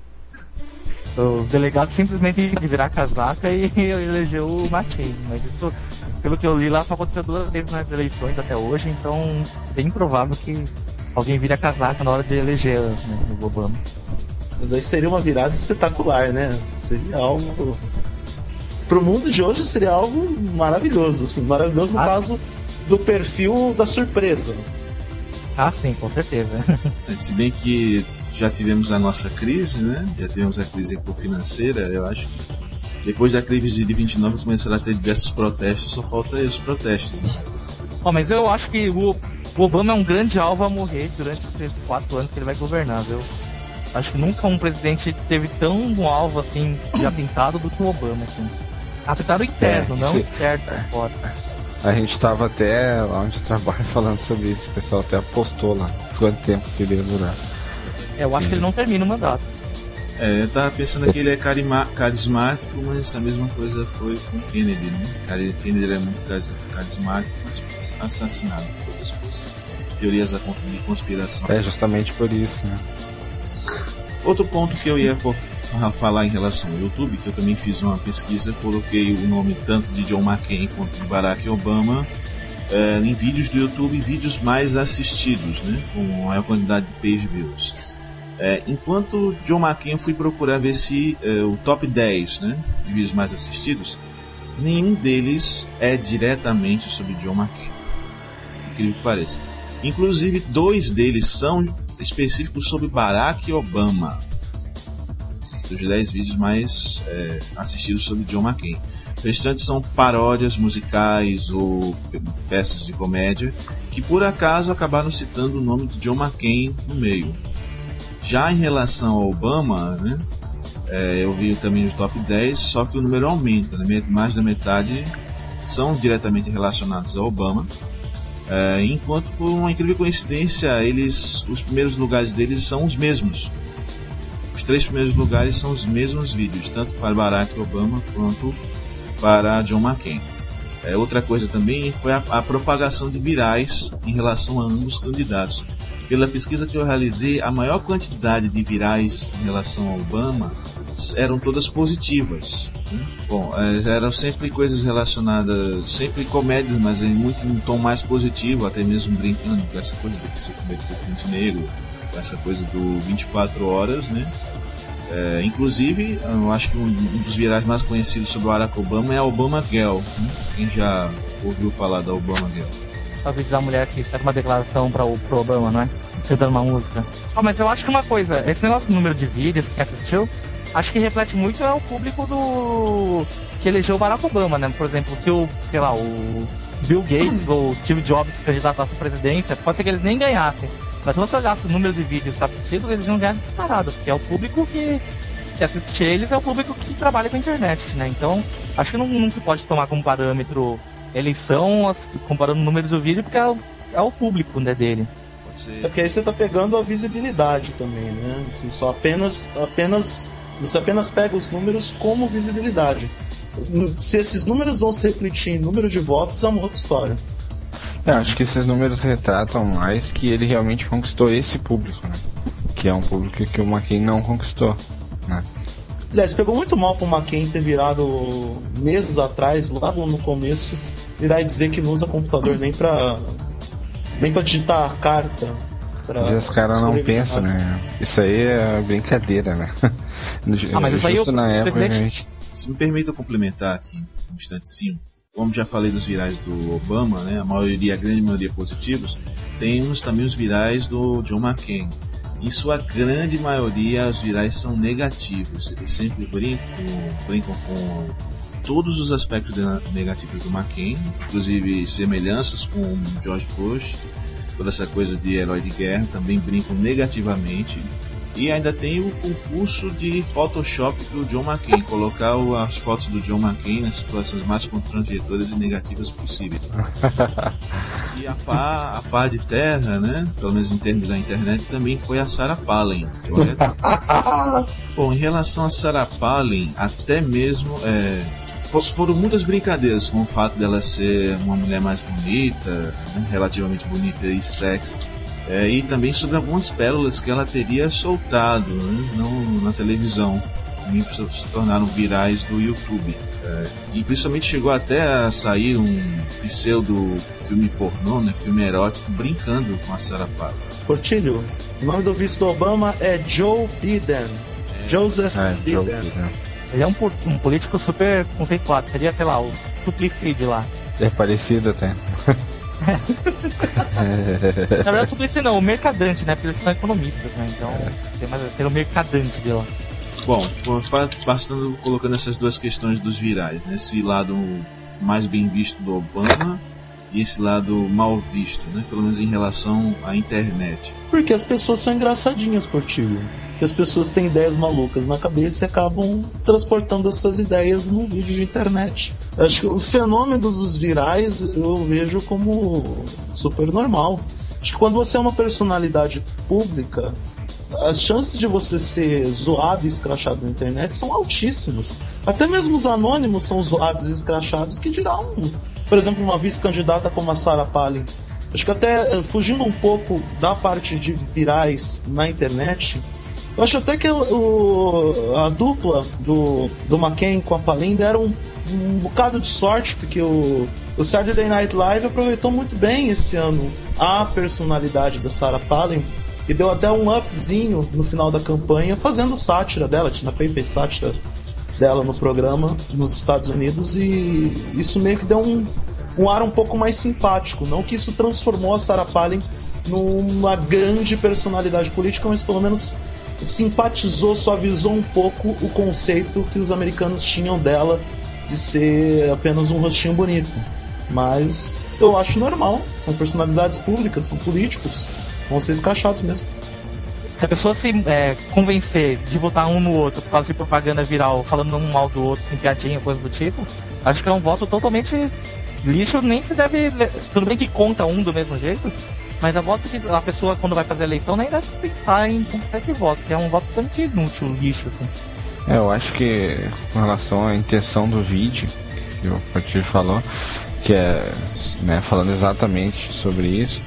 O delegado simplesmente de virar casaca e elegeu o McCain. Mas isso, pelo que eu li lá, só aconteceu 2 vezes nas eleições até hoje, então é bem improvável que alguém vire a casaca na hora de eleger, né, o Obama. Mas aí seria uma virada espetacular, né? Seria algo... Pro mundo de hoje seria algo maravilhoso, assim, maravilhoso no caso do perfil da surpresa. Ah, sim, com certeza. Se bem que já tivemos a nossa crise, né? Já tivemos a crise financeira. Eu acho que depois da crise de 29 começaram a ter diversos protestos, só falta os protestos, né? Mas eu acho que o Obama é um grande alvo a morrer durante os 4 anos que ele vai governar, viu? Acho que nunca um presidente teve tão um alvo assim de atentado do que o Obama, assim. Atentado interno, não externo, fora. A gente tava até lá onde eu trabalho falando sobre isso, o pessoal até apostou lá quanto tempo que ele ia durar. Eu acho que ele não termina o mandato. Eu tava pensando que ele é carismático, mas a mesma coisa foi com Kennedy, né? Kennedy era muito carismático, mas assassinado por depois. Teorias de conspiração. É justamente por isso, né? Outro ponto que eu ia falar em relação ao YouTube, que eu também fiz uma pesquisa, coloquei o nome tanto de John McCain quanto de Barack Obama em vídeos do YouTube, vídeos mais assistidos, né? Com maior quantidade de page views. Enquanto John McCain, eu fui procurar ver se o top 10, né, de vídeos mais assistidos, nenhum deles é diretamente sobre John McCain, incrível que pareça. Inclusive 2 deles são específicos sobre Barack Obama. Os 10 vídeos mais assistidos sobre John McCain. Os restantes são paródias musicais ou peças de comédia que por acaso acabaram citando o nome de John McCain no meio. Já em relação ao Obama, né, eu vi também os top 10, só que o número aumenta, né, mais da metade são diretamente relacionados ao Obama, enquanto por uma incrível coincidência os primeiros lugares deles são os mesmos. Os 3 primeiros lugares são os mesmos vídeos, tanto para Barack Obama quanto para John McCain. Outra coisa também foi a propagação de virais em relação a ambos candidatos. Pela pesquisa que eu realizei, a maior quantidade de virais em relação ao Obama eram todas positivas, né? Bom, eram sempre coisas relacionadas, sempre comédias, mas em muito um tom mais positivo, até mesmo brincando com essa coisa de ser presidente negro, com essa coisa do 24 horas, né? Inclusive, eu acho que um dos virais mais conhecidos sobre o Barack Obama é a Obama Girl, né? Quem já ouviu falar da Obama Girl? Só vídeo da mulher que faz uma declaração pro Obama, não é? Cantando uma música. Mas eu acho que uma coisa, esse negócio do número de vídeos que assistiu, acho que reflete muito o público que elegeu o Barack Obama, né? Por exemplo, se o Bill Gates ou o Steve Jobs se candidatassem à presidência, pode ser que eles nem ganhassem. Mas se você olhasse o número de vídeos assistidos, eles iam ganhar disparado, porque é o público que assiste eles, é o público que trabalha com a internet, né? Então, acho que não se pode tomar como parâmetro eleição comparando o número do vídeo, porque é o público, né, dele. Porque aí você tá pegando a visibilidade também, né? Assim, você apenas pega os números como visibilidade. Se esses números vão se refletir em número de votos, é uma outra história. Eu acho que esses números retratam mais que ele realmente conquistou esse público, né? Que é um público que o McCain não conquistou, né? Aliás, pegou muito mal pro McCain ter virado meses atrás, logo no começo, virar e dizer que não usa computador nem pra digitar a carta. Mas os caras não pensam, né? Isso aí é brincadeira, né? Mas isso aí na época a gente... Se me permita complementar aqui um instantezinho. Como já falei dos virais do Obama, né? A grande maioria positivos. Temos também os virais do John McCain. Em sua grande maioria, os virais são negativos. Eles sempre brincam com todos os aspectos negativos do McCain, inclusive semelhanças com George Bush, toda essa coisa de herói de guerra, também brincam negativamente. E ainda tem o concurso de Photoshop do John McCain, colocar as fotos do John McCain nas situações mais constrangedoras e negativas possíveis. E a pá de terra, né, pelo menos em termos da internet, também foi a Sarah Palin, correto? Bom, em relação a Sarah Palin, até mesmo foram muitas brincadeiras com o fato dela ser uma mulher mais bonita, né, relativamente bonita e sexy. E também sobre algumas pérolas que ela teria soltado, né, na televisão, também se tornaram virais do YouTube. E principalmente chegou até a sair um pseudo filme pornô, né, filme erótico, brincando com a Sarah Palin. Portilho, o nome do vice do Obama é Joe Biden. Joseph Biden. Ele é um político super conceituado, seria, sei lá, o Suplicy lá. É parecido até. Na verdade, o Suplicy não, o mercadante, né? Porque eles são economistas, né? Então, tem o mercadante de lá. Bom, bastando colocando essas duas questões dos virais, né? Esse lado mais bem visto do Obama e esse lado mal visto, né? Pelo menos em relação à internet. Porque as pessoas são engraçadinhas, Portilho. Que as pessoas têm ideias malucas na cabeça e acabam transportando essas ideias num vídeo de internet. Acho que o fenômeno dos virais eu vejo como super normal. Acho que quando você é uma personalidade pública, as chances de você ser zoado e escrachado na internet são altíssimas. Até mesmo os anônimos são zoados e escrachados, que dirá por exemplo, uma vice-candidata como a Sarah Palin. Acho que até fugindo um pouco da parte de virais na internet, eu acho até que a dupla do McCain com a Palin deram um bocado de sorte, porque o Saturday Night Live aproveitou muito bem esse ano a personalidade da Sarah Palin e deu até um upzinho no final da campanha fazendo sátira dela. Tina Fey fez sátira dela no programa nos Estados Unidos e isso meio que deu um ar um pouco mais simpático. Não que isso transformou a Sarah Palin numa grande personalidade política, mas pelo menos simpatizou, suavizou um pouco o conceito que os americanos tinham dela de ser apenas um rostinho bonito. Mas eu acho normal, são personalidades públicas, são políticos, vão ser escrachados mesmo. Se a pessoa se convencer de votar um no outro por causa de propaganda viral, falando um mal do outro, com piadinha, coisa do tipo, acho que é um voto totalmente lixo, nem se deve... Tudo bem que conta um do mesmo jeito, mas a voto que a pessoa, quando vai fazer a eleição, nem deve pensar em conquistar esse voto, que é um voto totalmente inútil, lixo, assim. Eu acho que com relação à intenção do vídeo, que o Portilho falou, que é, né, falando exatamente sobre isso,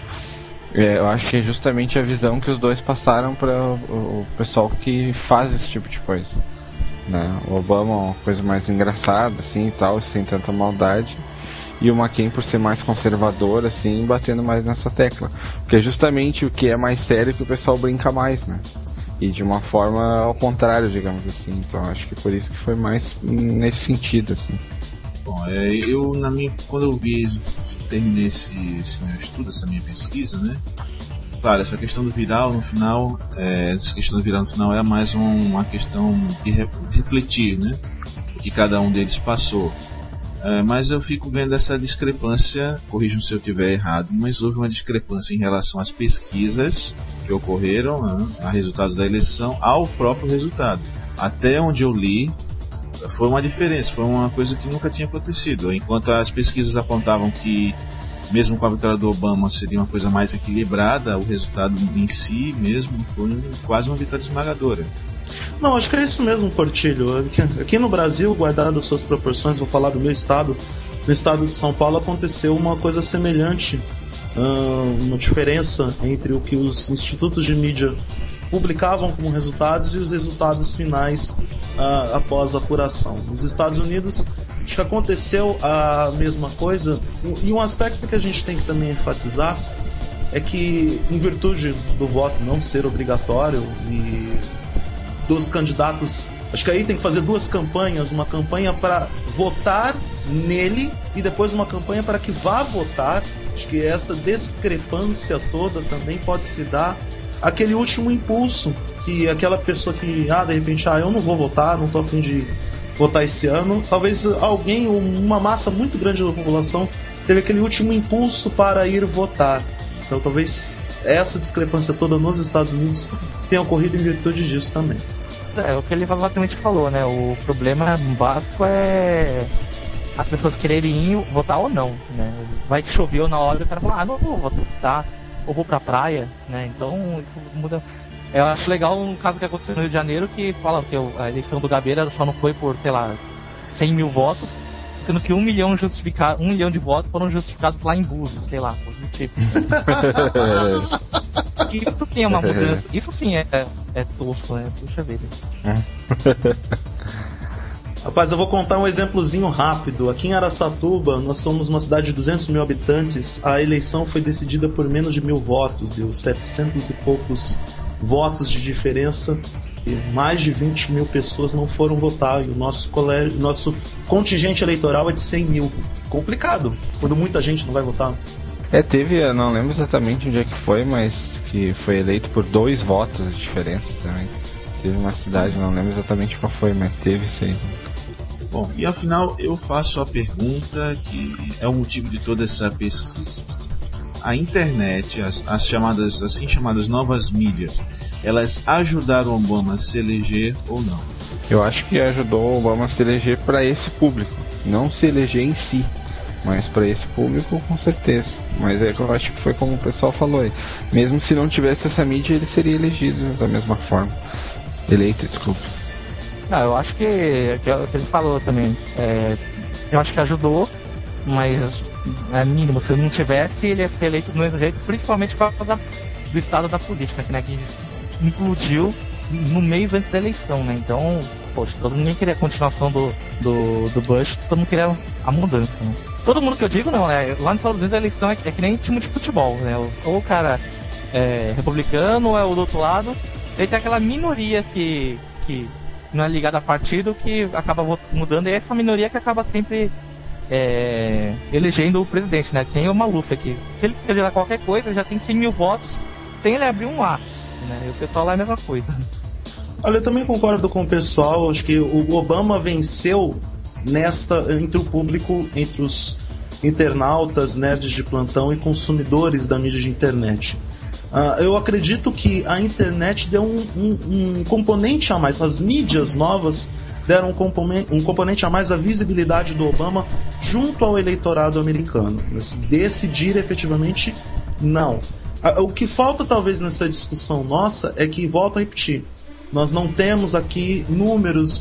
eu acho que é justamente a visão que os dois passaram para o pessoal que faz esse tipo de coisa, né? O Obama é uma coisa mais engraçada, assim, e tal, sem tanta maldade, e o McCain por ser mais conservador, assim, batendo mais nessa tecla, porque é justamente o que é mais sério que o pessoal brinca mais, né? E de uma forma ao contrário, digamos assim. Então acho que por isso que foi mais nesse sentido, assim. Bom, quando eu terminei esse meu estudo, essa minha pesquisa, né? Claro, essa questão do viral no final, é mais uma questão de refletir, né? O que cada um deles passou. Mas eu fico vendo essa discrepância, corrijam se eu estiver errado, mas houve uma discrepância em relação às pesquisas que ocorreram, né, a resultados da eleição, ao próprio resultado. Até onde eu li, foi uma diferença, foi uma coisa que nunca tinha acontecido. Enquanto as pesquisas apontavam que, mesmo com a vitória do Obama, seria uma coisa mais equilibrada, o resultado em si mesmo foi quase uma vitória esmagadora. Não, acho que é isso mesmo, Portilho. Aqui no Brasil, guardado as suas proporções, vou falar do meu estado. No estado de São Paulo aconteceu uma coisa semelhante, uma diferença entre o que os institutos de mídia publicavam como resultados e os resultados finais após a apuração. Nos Estados Unidos, acho que aconteceu a mesma coisa, e um aspecto que a gente tem que também enfatizar é que, em virtude do voto não ser obrigatório e dos candidatos, acho que aí tem que fazer duas campanhas, uma campanha para votar nele e depois uma campanha para que vá votar. Acho que essa discrepância toda também pode se dar aquele último impulso, que aquela pessoa que, de repente, eu não vou votar, não estou a fim de votar esse ano, talvez alguém, uma massa muito grande da população, teve aquele último impulso para ir votar. Então talvez essa discrepância toda nos Estados Unidos tenha ocorrido em virtude disso também. É o que ele exatamente falou, né? O problema básico é as pessoas quererem ir votar ou não, né? Vai que choveu na hora e o cara fala, não vou votar, ou vou pra praia, né? Então isso muda. Eu acho legal um caso que aconteceu no Rio de Janeiro, que fala que a eleição do Gabeira só não foi por, 100 mil votos, sendo que 1 milhão de votos foram justificados lá em Búzios, sei lá, por um tipo. Isso tem uma mudança, isso sim é tosco, né? Puxa vida. Rapaz, eu vou contar um exemplozinho rápido. Aqui em Araçatuba, nós somos uma cidade de 200 mil habitantes. A eleição foi decidida por menos de 1.000 votos, deu 700 e poucos votos de diferença, e mais de 20 mil pessoas não foram votar, e o nosso contingente eleitoral é de 100 mil. Complicado, quando muita gente não vai votar. Teve, não lembro exatamente onde é que foi, mas que foi eleito por 2 votos de diferença também. Teve uma cidade, não lembro exatamente qual foi, mas teve isso aí. Bom, e afinal eu faço a pergunta que é o motivo de toda essa pesquisa. A internet, as chamadas, assim chamadas novas mídias, elas ajudaram o Obama a se eleger ou não? Eu acho que ajudou o Obama a se eleger para esse público, não se eleger em si, mas para esse público com certeza. Mas eu acho que foi como o pessoal falou aí, mesmo se não tivesse essa mídia, ele seria elegido da mesma forma. Eleito, desculpa. Não, eu acho que ele falou também. Eu acho que ajudou, mas é mínimo. Se não tivesse, ele ia ser eleito do mesmo jeito, principalmente por causa do estado da política, né, que implodiu no mês antes da eleição, né? Então, poxa, todo mundo queria a continuação do Bush, todo mundo queria a mudança, né? Todo mundo que eu digo, não, né? Lá nos Estados Unidos a eleição é que nem time de futebol, né? Ou o cara é republicano, ou é o do outro lado. Aí tem aquela minoria que não é ligada a partido, que acaba mudando, e é essa minoria que acaba sempre elegendo o presidente, né? Tem o Maluf aqui. Se ele fizer qualquer coisa, já tem 100 mil votos sem ele abrir um A, né? E o pessoal lá é a mesma coisa. Olha, eu também concordo com o pessoal. Acho que o Obama venceu entre o público, entre os internautas, nerds de plantão e consumidores da mídia de internet. Eu acredito que a internet deu um componente a mais. As mídias novas deram um componente a mais à visibilidade do Obama junto ao eleitorado americano. Mas decidir efetivamente, não. O que falta talvez nessa discussão nossa é que, volto a repetir, nós não temos aqui números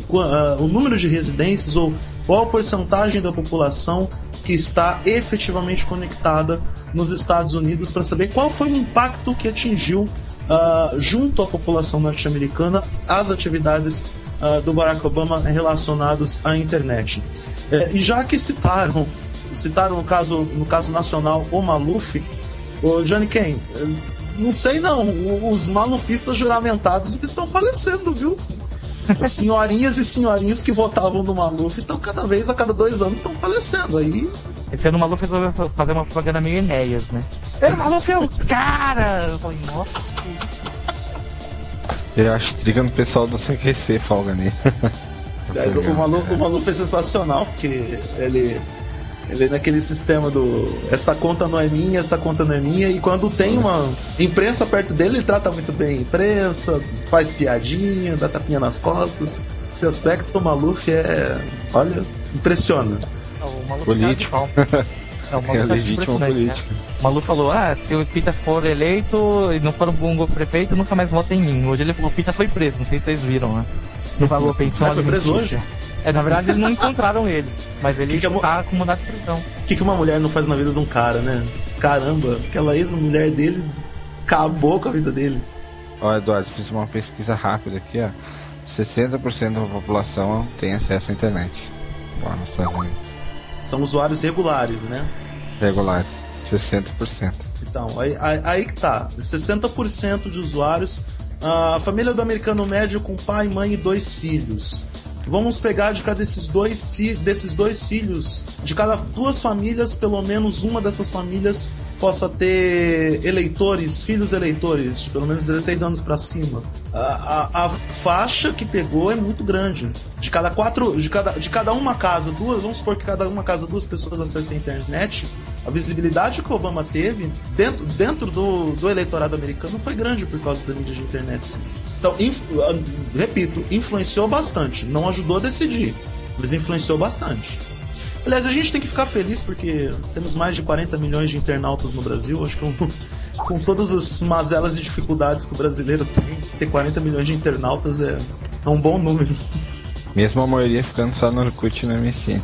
o número de residências ou qual a porcentagem da população que está efetivamente conectada nos Estados Unidos, para saber qual foi o impacto que atingiu junto à população norte-americana as atividades do Barack Obama relacionadas à internet. E já que citaram no caso nacional o Maluf, o Johnny Kane, não sei não, os malufistas juramentados estão falecendo, viu? As senhorinhas e senhorinhos que votavam no Maluf estão a cada 2 anos estão falecendo. Aí esse ano o Maluf resolveu fazer uma propaganda meio Enéas, né? O Maluf é o cara! Eu falei, nossa. Eu acho que o pessoal do CQC folga nele. Aliás, o Maluf é sensacional, porque ele naquele sistema essa conta não é minha, esta conta não é minha, e quando tem uma imprensa perto dele, ele trata muito bem a imprensa, faz piadinha, dá tapinha nas costas. Esse aspecto do Maluf olha, impressiona. O Maluf político. É uma É luta legítima política. né? O Malu falou, se o Pita for eleito e não for um bom prefeito, nunca mais vota em mim. Hoje ele falou, o Pita foi preso, não sei se vocês viram, né? Não pagou a pensão foi preso hoje? Na verdade eles não encontraram ele, mas ele tá com mandado de prisão. O que uma mulher não faz na vida de um cara, né? Caramba, aquela ex-mulher dele acabou com a vida dele. Ó, Eduardo, fiz uma pesquisa rápida aqui, ó. 60% da população tem acesso à internet lá nos Estados Unidos. São usuários regulares, né? Regulares, 60%. Então, aí que tá. 60% de usuários. A família do americano médio com pai, mãe e 2 filhos. Vamos pegar de cada desses dois filhos, de cada 2 famílias, pelo menos uma dessas famílias possa ter filhos eleitores, de pelo menos 16 anos para cima. A faixa que pegou é muito grande. De cada uma casa, vamos supor que cada uma casa 2 pessoas acessem a internet, a visibilidade que o Obama teve dentro do eleitorado americano foi grande por causa da mídia de internet, sim. Então, repito, influenciou bastante. Não ajudou a decidir, mas influenciou bastante. Aliás, a gente tem que ficar feliz porque temos mais de 40 milhões de internautas no Brasil. Acho que com todas as mazelas e dificuldades que o brasileiro tem, ter 40 milhões de internautas é um bom número. Mesmo a maioria ficando só no Orkut e no MSN.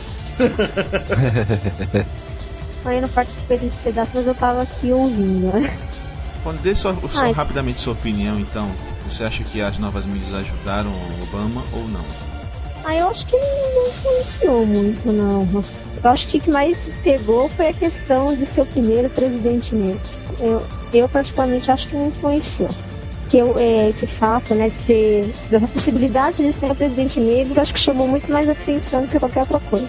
Eu não participei desse pedaço, mas eu tava aqui ouvindo, né? Dê rapidamente sua opinião, então. Você acha que as novas mídias ajudaram o Obama ou não? Eu acho que não influenciou muito, não. Eu acho que o que mais pegou foi a questão de ser o primeiro presidente negro. Eu particularmente acho que não influenciou. Porque esse fato, né, da possibilidade de ser o presidente negro, acho que chamou muito mais atenção do que qualquer outra coisa.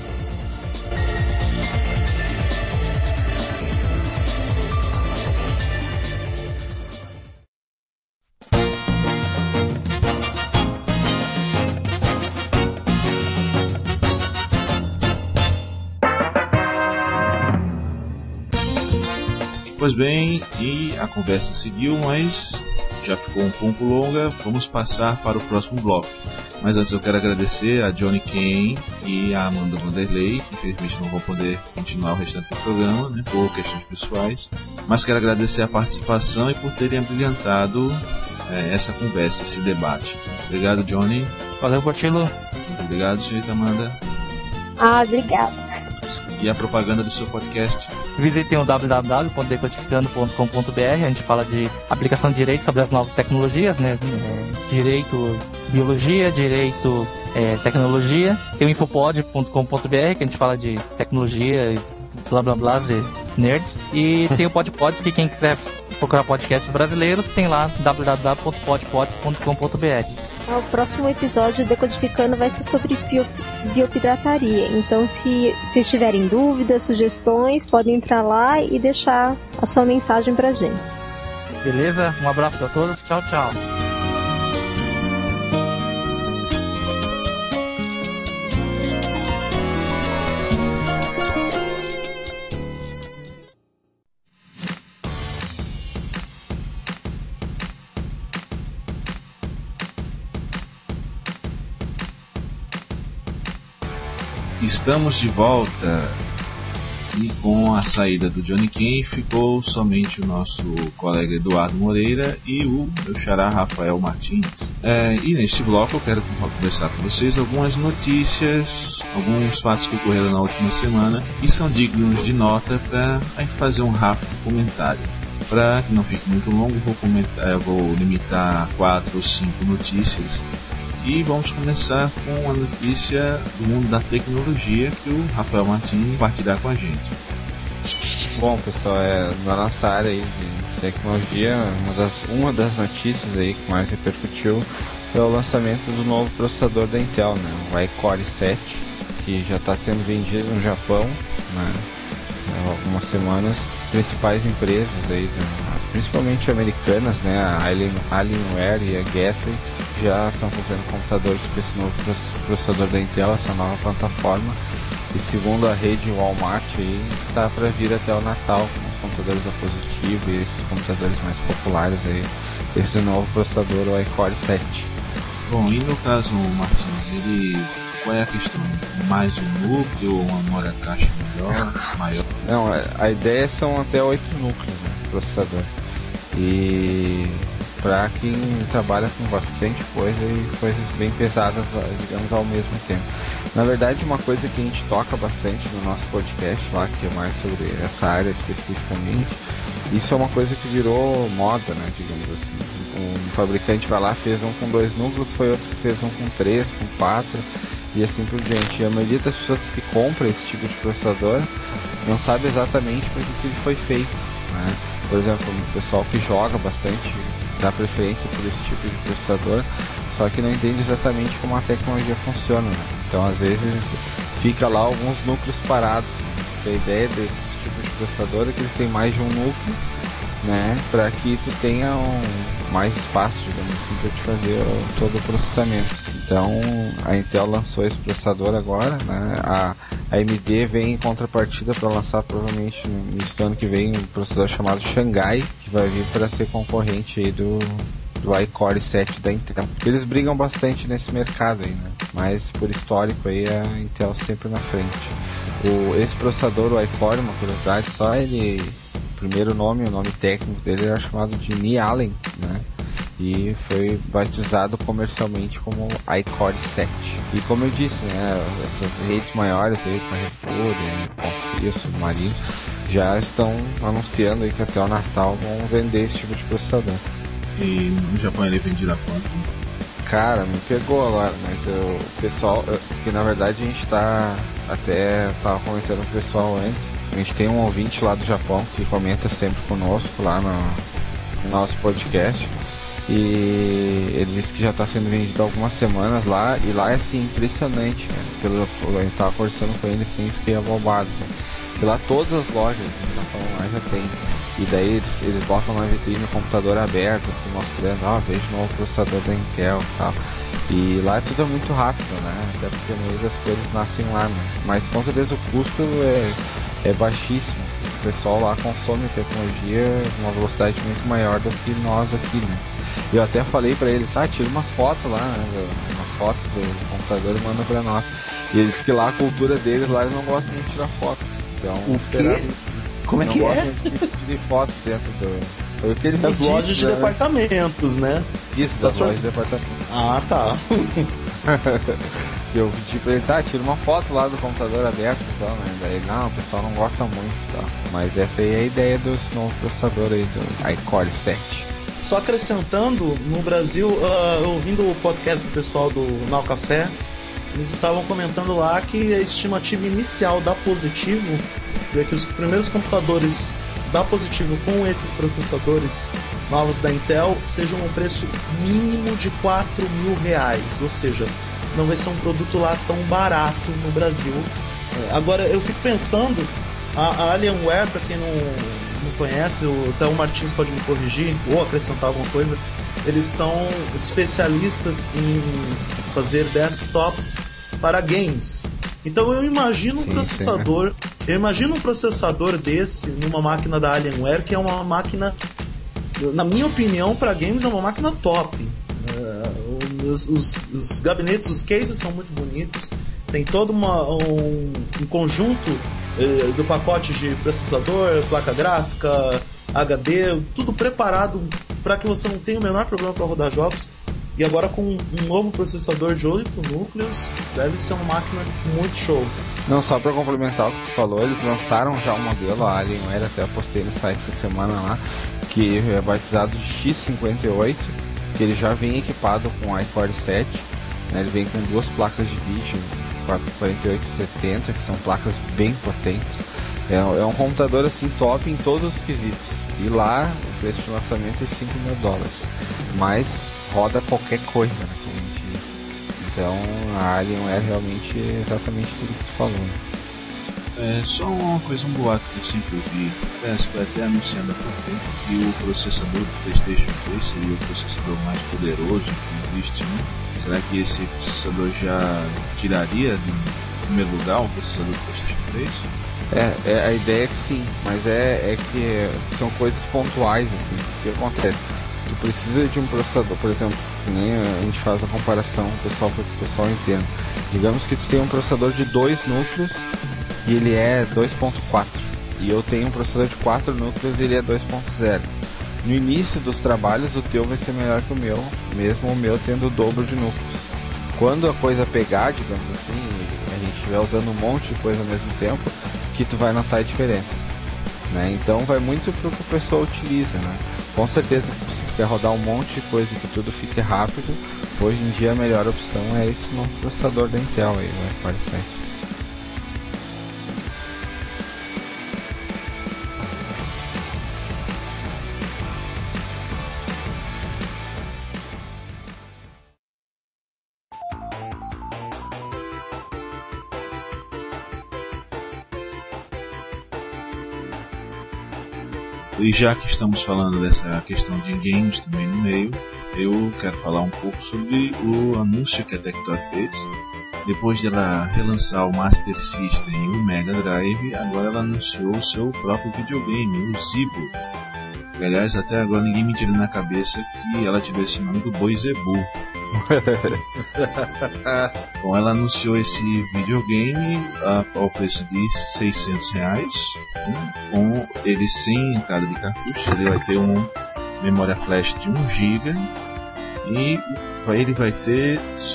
Pois bem, e a conversa seguiu, mas já ficou um pouco longa. Vamos passar para o próximo bloco. Mas antes eu quero agradecer a Johnny Kane e a Amanda Vanderlei, que infelizmente não vão poder continuar o restante do programa, né, por questões pessoais. Mas quero agradecer a participação e por terem abrilhantado essa conversa, esse debate. Obrigado, Johnny. Valeu, Portillo. Muito obrigado, senhorita Amanda. Obrigada. E a propaganda do seu podcast? Visitem o www.decodificando.com.br. A gente fala de aplicação de direito sobre as novas tecnologias, né? Direito, biologia, direito, tecnologia. Tem o infopod.com.br, que a gente fala de tecnologia e blá blá blá, de nerds. E tem o PodPods, que quem quiser procurar podcasts brasileiros, tem lá www.podpods.com.br. O próximo episódio Decodificando vai ser sobre biopirataria. Então, se vocês tiverem dúvidas, sugestões, podem entrar lá e deixar a sua mensagem pra gente. Beleza? Um abraço pra todos. Tchau, tchau. Estamos de volta e com a saída do Johnny Kane ficou somente o nosso colega Eduardo Moreira e o meu xará Rafael Martins. E neste bloco eu quero conversar com vocês algumas notícias, alguns fatos que ocorreram na última semana que são dignos de nota para a gente fazer um rápido comentário. Para que não fique muito longo, vou limitar a 4 ou 5 notícias. E vamos começar com a notícia do mundo da tecnologia que o Rafael Martins compartilhar com a gente. Bom, pessoal, na nossa área aí de tecnologia, uma das notícias aí que mais repercutiu é o lançamento do novo processador da Intel, né, o iCore 7, que já está sendo vendido no Japão, né, há algumas semanas. Principais empresas aí, principalmente americanas, né, a Alienware e a Gateway, já estão fazendo computadores com esse novo processador da Intel, essa nova plataforma. E segundo a rede Walmart, aí, está para vir até o Natal com os computadores da Positivo e esses computadores mais populares aí, esse novo processador, o iCore 7. Bom, e no caso, Martins, ele qual é a questão? Mais um núcleo ou uma memória cache maior? Não, a ideia são até 8 núcleos, né, processador. E para quem trabalha com bastante coisa e coisas bem pesadas, digamos, ao mesmo tempo. Na verdade, uma coisa que a gente toca bastante no nosso podcast lá, que é mais sobre essa área especificamente, isso é uma coisa que virou moda, né, digamos assim. Um fabricante vai lá, fez um com 2 núcleos, foi outro que fez um com 3, com 4 e assim por diante. E a maioria das pessoas que compram esse tipo de processador não sabe exatamente para que ele foi feito, né? Por exemplo, o pessoal que joga bastante dá preferência por esse tipo de processador, só que não entende exatamente como a tecnologia funciona, né? Então às vezes fica lá alguns núcleos parados. A ideia desse tipo de processador é que eles têm mais de um núcleo, né, para que tu tenha mais espaço, digamos assim, para te fazer todo o processamento. Então a Intel lançou esse processador agora, né? A AMD vem em contrapartida para lançar provavelmente no ano que vem um processador chamado Shanghai, que vai vir para ser concorrente aí do iCore 7 da Intel. Eles brigam bastante nesse mercado aí, né? Mas por histórico aí a Intel sempre na frente. Esse processador, o iCore, uma curiosidade, só ele, o nome técnico dele era chamado de Nehalem, né? E foi batizado comercialmente como iCore 7. E como eu disse, né, essas redes maiores aí, Carrefour, Confio, Submarino, já estão anunciando aí que até o Natal vão vender esse tipo de processador. E no Japão ele é vendido a quanto? Cara, me pegou agora, mas o pessoal, que na verdade a gente tava comentando com o pessoal antes, a gente tem um ouvinte lá do Japão que comenta sempre conosco lá no nosso podcast, e ele disse que já está sendo vendido há algumas semanas lá, e lá é assim, impressionante, né? A gente tava conversando com ele assim, fiquei abobado, né? Porque lá todas as lojas do Japão lá já tem. E daí eles botam na vitrine o computador aberto, assim, mostrando, veja o novo processador da Intel e tal. E lá tudo é muito rápido, né? Até porque a maioria das coisas nascem lá, né? Mas com certeza o custo é baixíssimo. O pessoal lá consome tecnologia numa velocidade muito maior do que nós aqui, né? E eu até falei pra eles, tira umas fotos lá, né? Umas fotos do computador e manda pra nós. E eles dizem que lá a cultura deles, lá eles não gostam muito de tirar fotos. Então, o quê? Como é que é? De fotos dentro Foi o que ele das lojas de departamentos, né? Isso, das lojas de departamentos. Ah, tá. Eu pedi pra ele, tira uma foto lá do computador aberto e tal, né? Daí, não, o pessoal não gosta muito, tá? Mas essa aí é a ideia desse novo processador aí, do iCore 7. Só acrescentando, no Brasil, ouvindo o podcast do pessoal do Nau Café, eles estavam comentando lá que a estimativa inicial da Positivo é que os primeiros computadores da Positivo com esses processadores novos da Intel sejam um preço mínimo de R$4.000, ou seja, não vai ser um produto lá tão barato no Brasil. Agora eu fico pensando, a Alienware, para quem não conhece, até o Martins pode me corrigir ou acrescentar alguma coisa, eles são especialistas em fazer desktops para games. Então eu imagino um processador desse numa máquina da Alienware, que é uma máquina, na minha opinião, para games é uma máquina top. Os gabinetes, os cases são muito bonitos, tem todo um conjunto do pacote de processador, placa gráfica, HD, tudo preparado para que você não tenha o menor problema para rodar jogos. E agora com um novo processador de 8 núcleos, deve ser uma máquina muito show. Não, só para complementar o que tu falou, eles lançaram já um modelo, a Alienware, até postei no site essa semana lá, que é batizado de X58, que ele já vem equipado com o iCore 7, né? Ele vem com 2 placas de vídeo 4870, que são placas bem potentes. É um computador assim top em todos os quesitos. E lá o preço de lançamento é $5.000, mas roda qualquer coisa, né, como a gente diz. Então a Alienware realmente é exatamente tudo que tu falou, né? Só uma coisa, um boato que eu sempre ouvi, foi até anunciando há pouco tempo, que o processador do PlayStation 3 seria o processador mais poderoso que existe, né? Será que esse processador já tiraria do primeiro lugar o processador do PlayStation 3? A ideia é que sim, mas é que são coisas pontuais, assim. O que acontece? tu precisa de um processador, por exemplo, que nem a gente faz a comparação pessoal para que o pessoal entenda. Digamos que tu tem um processador de 2 núcleos e ele é 2.4, e eu tenho um processador de 4 núcleos e ele é 2.0. No início dos trabalhos o teu vai ser melhor que o meu, mesmo o meu tendo o dobro de núcleos. Quando a coisa pegar, digamos assim, a gente estiver usando um monte de coisa ao mesmo tempo, que tu vai notar a diferença, né? Então vai muito pro que a pessoa utiliza, né? Com certeza, se tu quer rodar um monte de coisa e que tudo fique rápido, hoje em dia a melhor opção é esse novo processador da Intel aí, o Core 7. E já que estamos falando dessa questão de games também no meio, eu quero falar um pouco sobre o anúncio que a Tectoy fez. Depois de ela relançar o Master System e o Mega Drive, agora ela anunciou o seu próprio videogame, o Zibo. E, aliás, até agora ninguém me tira na cabeça que ela tirou esse nome do Boi Zebu. Bom, ela anunciou esse videogame ao preço de R$600, com ele sem entrada de cartucho. Ele vai ter uma memória flash de 1 GB e ele vai ter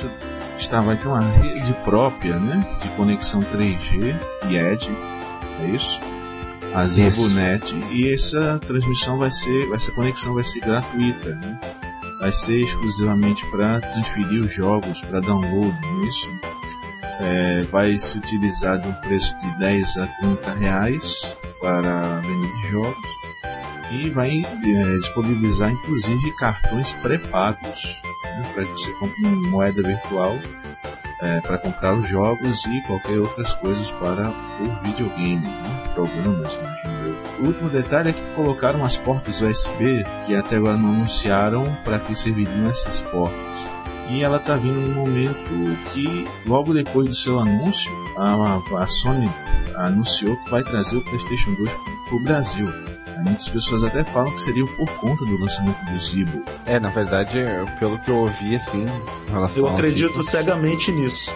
uma rede própria, né, de conexão 3G e Edge, é isso? A ZiboNet, e essa transmissão essa conexão vai ser gratuita, né? Vai ser exclusivamente para transferir os jogos, para download, isso. Vai se utilizar de um preço de R$10 a R$30 para a venda de jogos, e vai disponibilizar inclusive cartões pré-pagos, né, para que você compre moeda virtual para comprar os jogos e qualquer outras coisas para o videogame, né, programas, imagino eu. O último detalhe é que colocaram as portas USB, que até agora não anunciaram para que serviriam essas portas. E ela está vindo num momento que, logo depois do seu anúncio, a Sony anunciou que vai trazer o PlayStation 2 para o Brasil. Muitas pessoas até falam que seria por conta do lançamento do Zibo. Na verdade, pelo que eu ouvi, assim, em relação eu acredito cegamente nisso.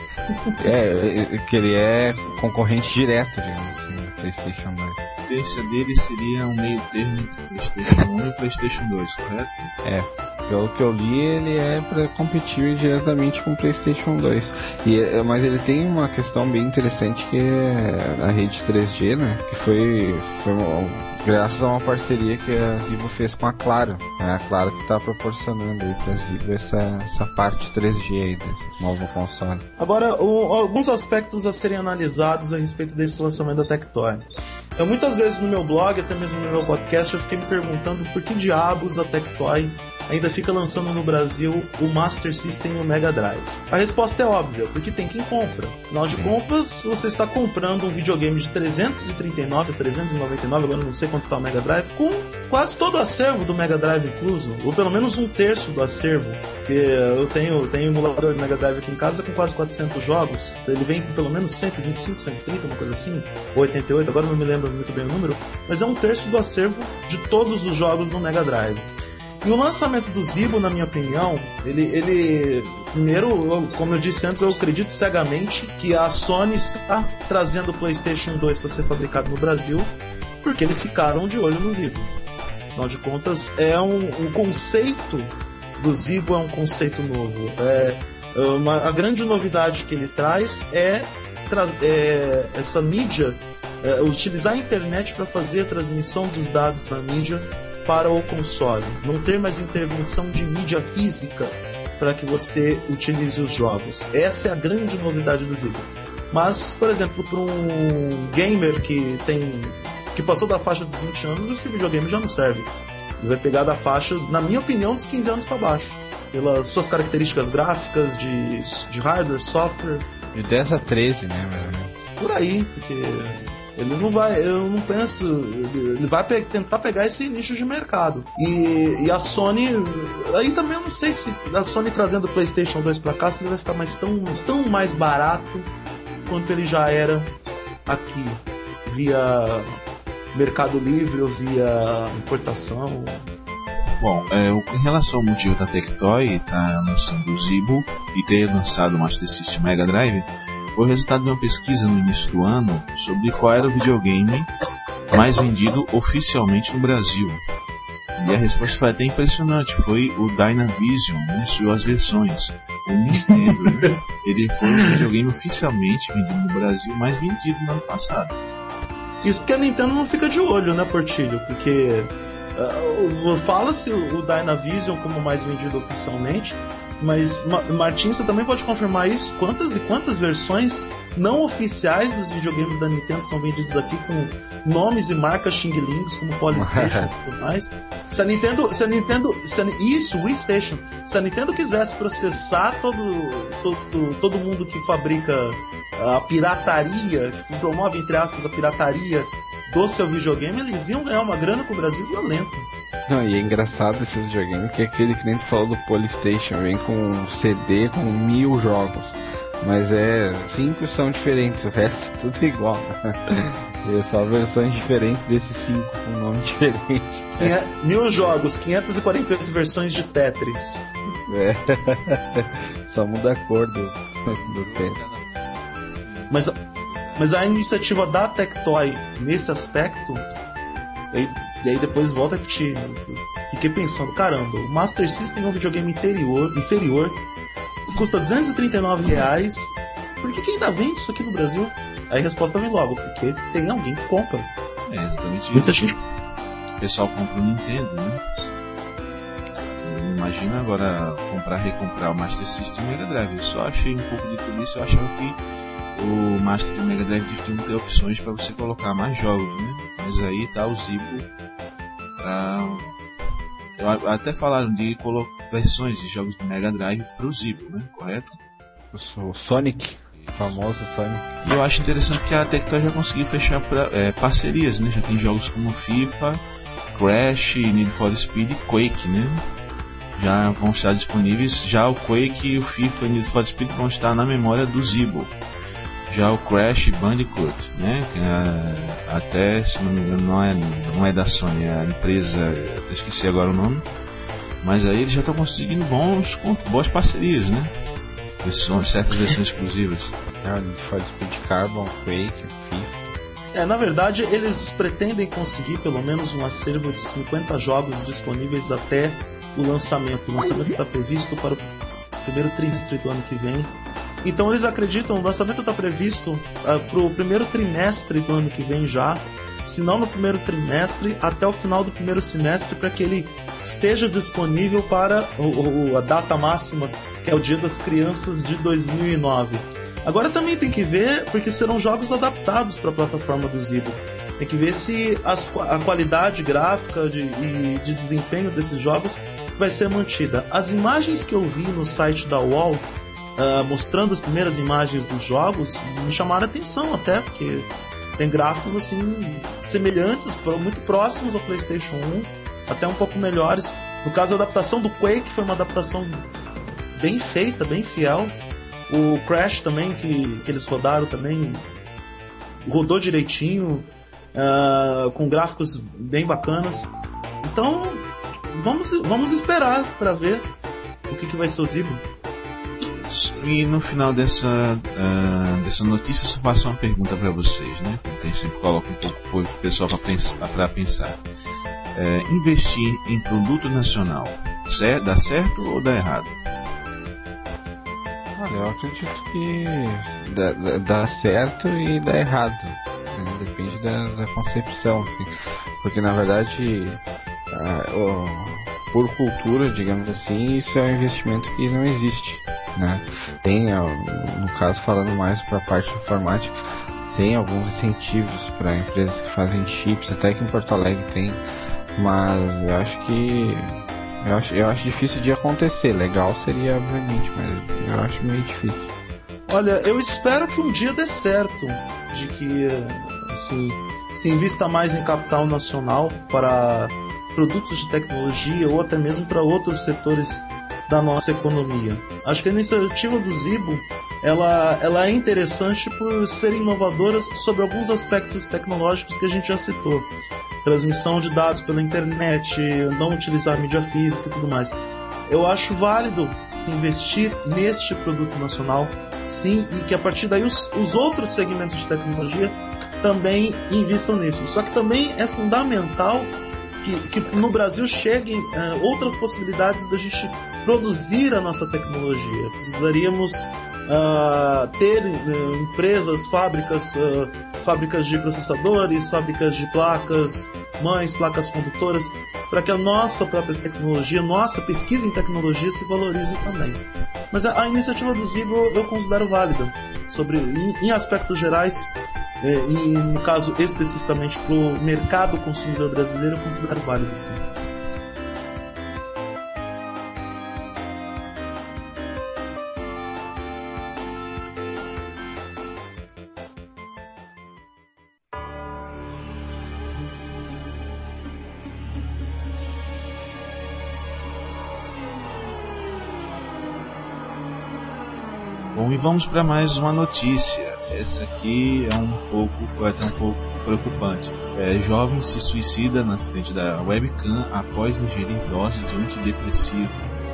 Que ele é concorrente direto, digamos assim, do PlayStation 2. A tendência dele seria um meio termo entre o PlayStation 1 e o PlayStation 2, correto? Pelo que eu li, ele é para competir diretamente com o PlayStation 2. Mas ele tem uma questão bem interessante, que é a rede 3G, né? Que foi graças a uma parceria que a Zibo fez com a Claro. É a Claro que está proporcionando aí para a Zibo essa parte 3G aí desse novo console. Agora, alguns aspectos a serem analisados a respeito desse lançamento da Tectoy. Muitas vezes no meu blog, até mesmo no meu podcast, eu fiquei me perguntando por que diabos a Tectoy ainda fica lançando no Brasil o Master System e o Mega Drive. A resposta é óbvia, porque tem quem compra. Afinal de contas, você está comprando um videogame de 339, 399, agora não sei quanto está o Mega Drive, com quase todo o acervo do Mega Drive incluso, ou pelo menos 1/3 do acervo. Porque eu tenho um emulador de Mega Drive aqui em casa com quase 400 jogos, ele vem com pelo menos 125, 130, uma coisa assim, ou 88, agora não me lembro muito bem o número, mas é 1/3 do acervo de todos os jogos no Mega Drive. E o lançamento do Zibo, na minha opinião, ele primeiro, como eu disse antes, eu acredito cegamente que a Sony está trazendo o PlayStation 2 para ser fabricado no Brasil, porque eles ficaram de olho no Zibo. Afinal de contas, um conceito do Zibo é um conceito novo. A grande novidade que ele traz é essa mídia, utilizar a internet para fazer a transmissão dos dados da mídia para o console, não ter mais intervenção de mídia física para que você utilize os jogos. Essa é a grande novidade do Zibo. Mas, por exemplo, para um gamer que passou da faixa dos 20 anos, esse videogame já não serve. Ele vai pegar da faixa, na minha opinião, dos 15 anos para baixo, pelas suas características gráficas, de hardware, software. De 10 a 13, né? Por aí, porque ele não vai, eu não penso, ele vai tentar pegar esse nicho de mercado. E a Sony, aí também eu não sei se a Sony trazendo o PlayStation 2 pra cá, se ele vai ficar tão mais barato quanto ele já era aqui, via Mercado Livre ou via importação. Bom, em relação ao motivo da Tectoy estar lançando o Zibo e ter lançado o Master System Mega Drive, foi o resultado de uma pesquisa no início do ano sobre qual era o videogame mais vendido oficialmente no Brasil. E a resposta foi até impressionante, foi o Dynavision, em suas versões. O Nintendo, né? Ele foi o videogame oficialmente vendido no Brasil mais vendido no ano passado. Isso porque a Nintendo não fica de olho, né, Portilho? Porque fala-se o Dynavision como mais vendido oficialmente, mas Martins, você também pode confirmar isso? Quantas e quantas versões não oficiais dos videogames da Nintendo são vendidos aqui com nomes e marcas xing-lings como Polystation e tudo mais? Se a Nintendo, isso, Wii Station, se a Nintendo quisesse processar todo mundo que fabrica a pirataria, que promove, entre aspas, a pirataria do seu videogame, eles iam ganhar uma grana com o Brasil violento. Não, e é engraçado esses videogames, que é aquele que nem tu falou do Polystation, vem com um CD com 1000 jogos, mas 5 são diferentes, o resto é tudo igual. E é só versões diferentes desses 5 com nome diferente. 1000 jogos, 548 versões de Tetris. Só muda a cor do Tetris. Mas a iniciativa da Tectoy nesse aspecto, e aí depois volta que fiquei pensando, caramba, o Master System é um videogame inferior, custa R$239, por que ainda vende isso aqui no Brasil? Aí a resposta vem logo, porque tem alguém que compra. Exatamente. Muita gente. O pessoal compra o Nintendo, né? Imagina agora recomprar o Master System e o Mega Drive. Eu só achei um pouco de tudo isso, eu achava que o Master e o Mega Drive deviam ter opções para você colocar mais jogos, né? Mas aí tá o Zibo até falaram de colocar versões de jogos do Mega Drive pro Zibo, né? Correto? O Sonic, o famoso Sonic. E eu acho interessante que a Tectoy já conseguiu fechar parcerias, né? Já tem jogos como FIFA, Crash, Need for Speed e Quake, né? Já vão estar disponíveis. Já o Quake, o FIFA e o Need for Speed vão estar na memória do Zibo. Já o Crash Bandicoot, né? Que até, se não me engano, não é da Sony, é a empresa, até esqueci agora o nome. Mas aí eles já estão conseguindo boas parcerias, né? Certas versões exclusivas. Need for Speed Carbon, Quake, FIFA. Na verdade, eles pretendem conseguir pelo menos um acervo de 50 jogos disponíveis até o lançamento. O lançamento está previsto para o primeiro trimestre do ano que vem. Então eles acreditam, o lançamento está previsto para o primeiro trimestre do ano que vem já, se não no primeiro trimestre, até o final do primeiro semestre, para que ele esteja disponível para a data máxima, que é o Dia das Crianças de 2009. Agora também tem que ver, porque serão jogos adaptados para a plataforma do Zibo. Tem que ver se a qualidade gráfica e de desempenho desses jogos vai ser mantida. As imagens que eu vi no site da UOL, mostrando as primeiras imagens dos jogos, me chamaram a atenção até, porque tem gráficos assim semelhantes, muito próximos ao PlayStation 1, até um pouco melhores. No caso, a adaptação do Quake foi uma adaptação bem feita, bem fiel. O Crash também, que eles rodaram também, rodou direitinho, com gráficos bem bacanas. Então vamos esperar para ver o que vai ser o Zibo. E no final dessa notícia, só faço uma pergunta para vocês, né? Eu sempre coloco um pouco o pessoal para pensar. Investir em produto nacional, dá certo ou dá errado? Olha, eu acredito que dá certo e dá errado, né? Depende da concepção, assim. Porque na verdade, por cultura, digamos assim, isso é um investimento que não existe, né? Tem, no caso, falando mais para a parte informática, tem alguns incentivos para empresas que fazem chips, até que em Porto Alegre tem, mas eu acho difícil de acontecer. Legal seria, obviamente, mas eu acho meio difícil. Olha, eu espero que um dia dê certo, de que assim, se invista mais em capital nacional para produtos de tecnologia ou até mesmo para outros setores da nossa economia. Acho que a iniciativa do Zibo ela é interessante por ser inovadora sobre alguns aspectos tecnológicos que a gente já citou. transmissão de dados pela internet, não utilizar mídia física e tudo mais. Eu acho válido se investir neste produto nacional, sim, e que a partir daí os outros segmentos de tecnologia também investam nisso. Só que também é fundamental que no Brasil cheguem outras possibilidades da gente produzir a nossa tecnologia. Precisaríamos ter empresas, fábricas de processadores, fábricas de placas mães, placas condutoras, para que a nossa própria tecnologia, nossa pesquisa em tecnologia se valorize também. Mas a iniciativa do Zibo eu considero válida, em aspectos gerais, e no caso especificamente para o mercado consumidor brasileiro, eu considero válido, sim. Bom, e vamos para mais uma notícia. Essa aqui foi até um pouco preocupante. Jovem se suicida na frente da webcam após ingerir dose de antidepressivo.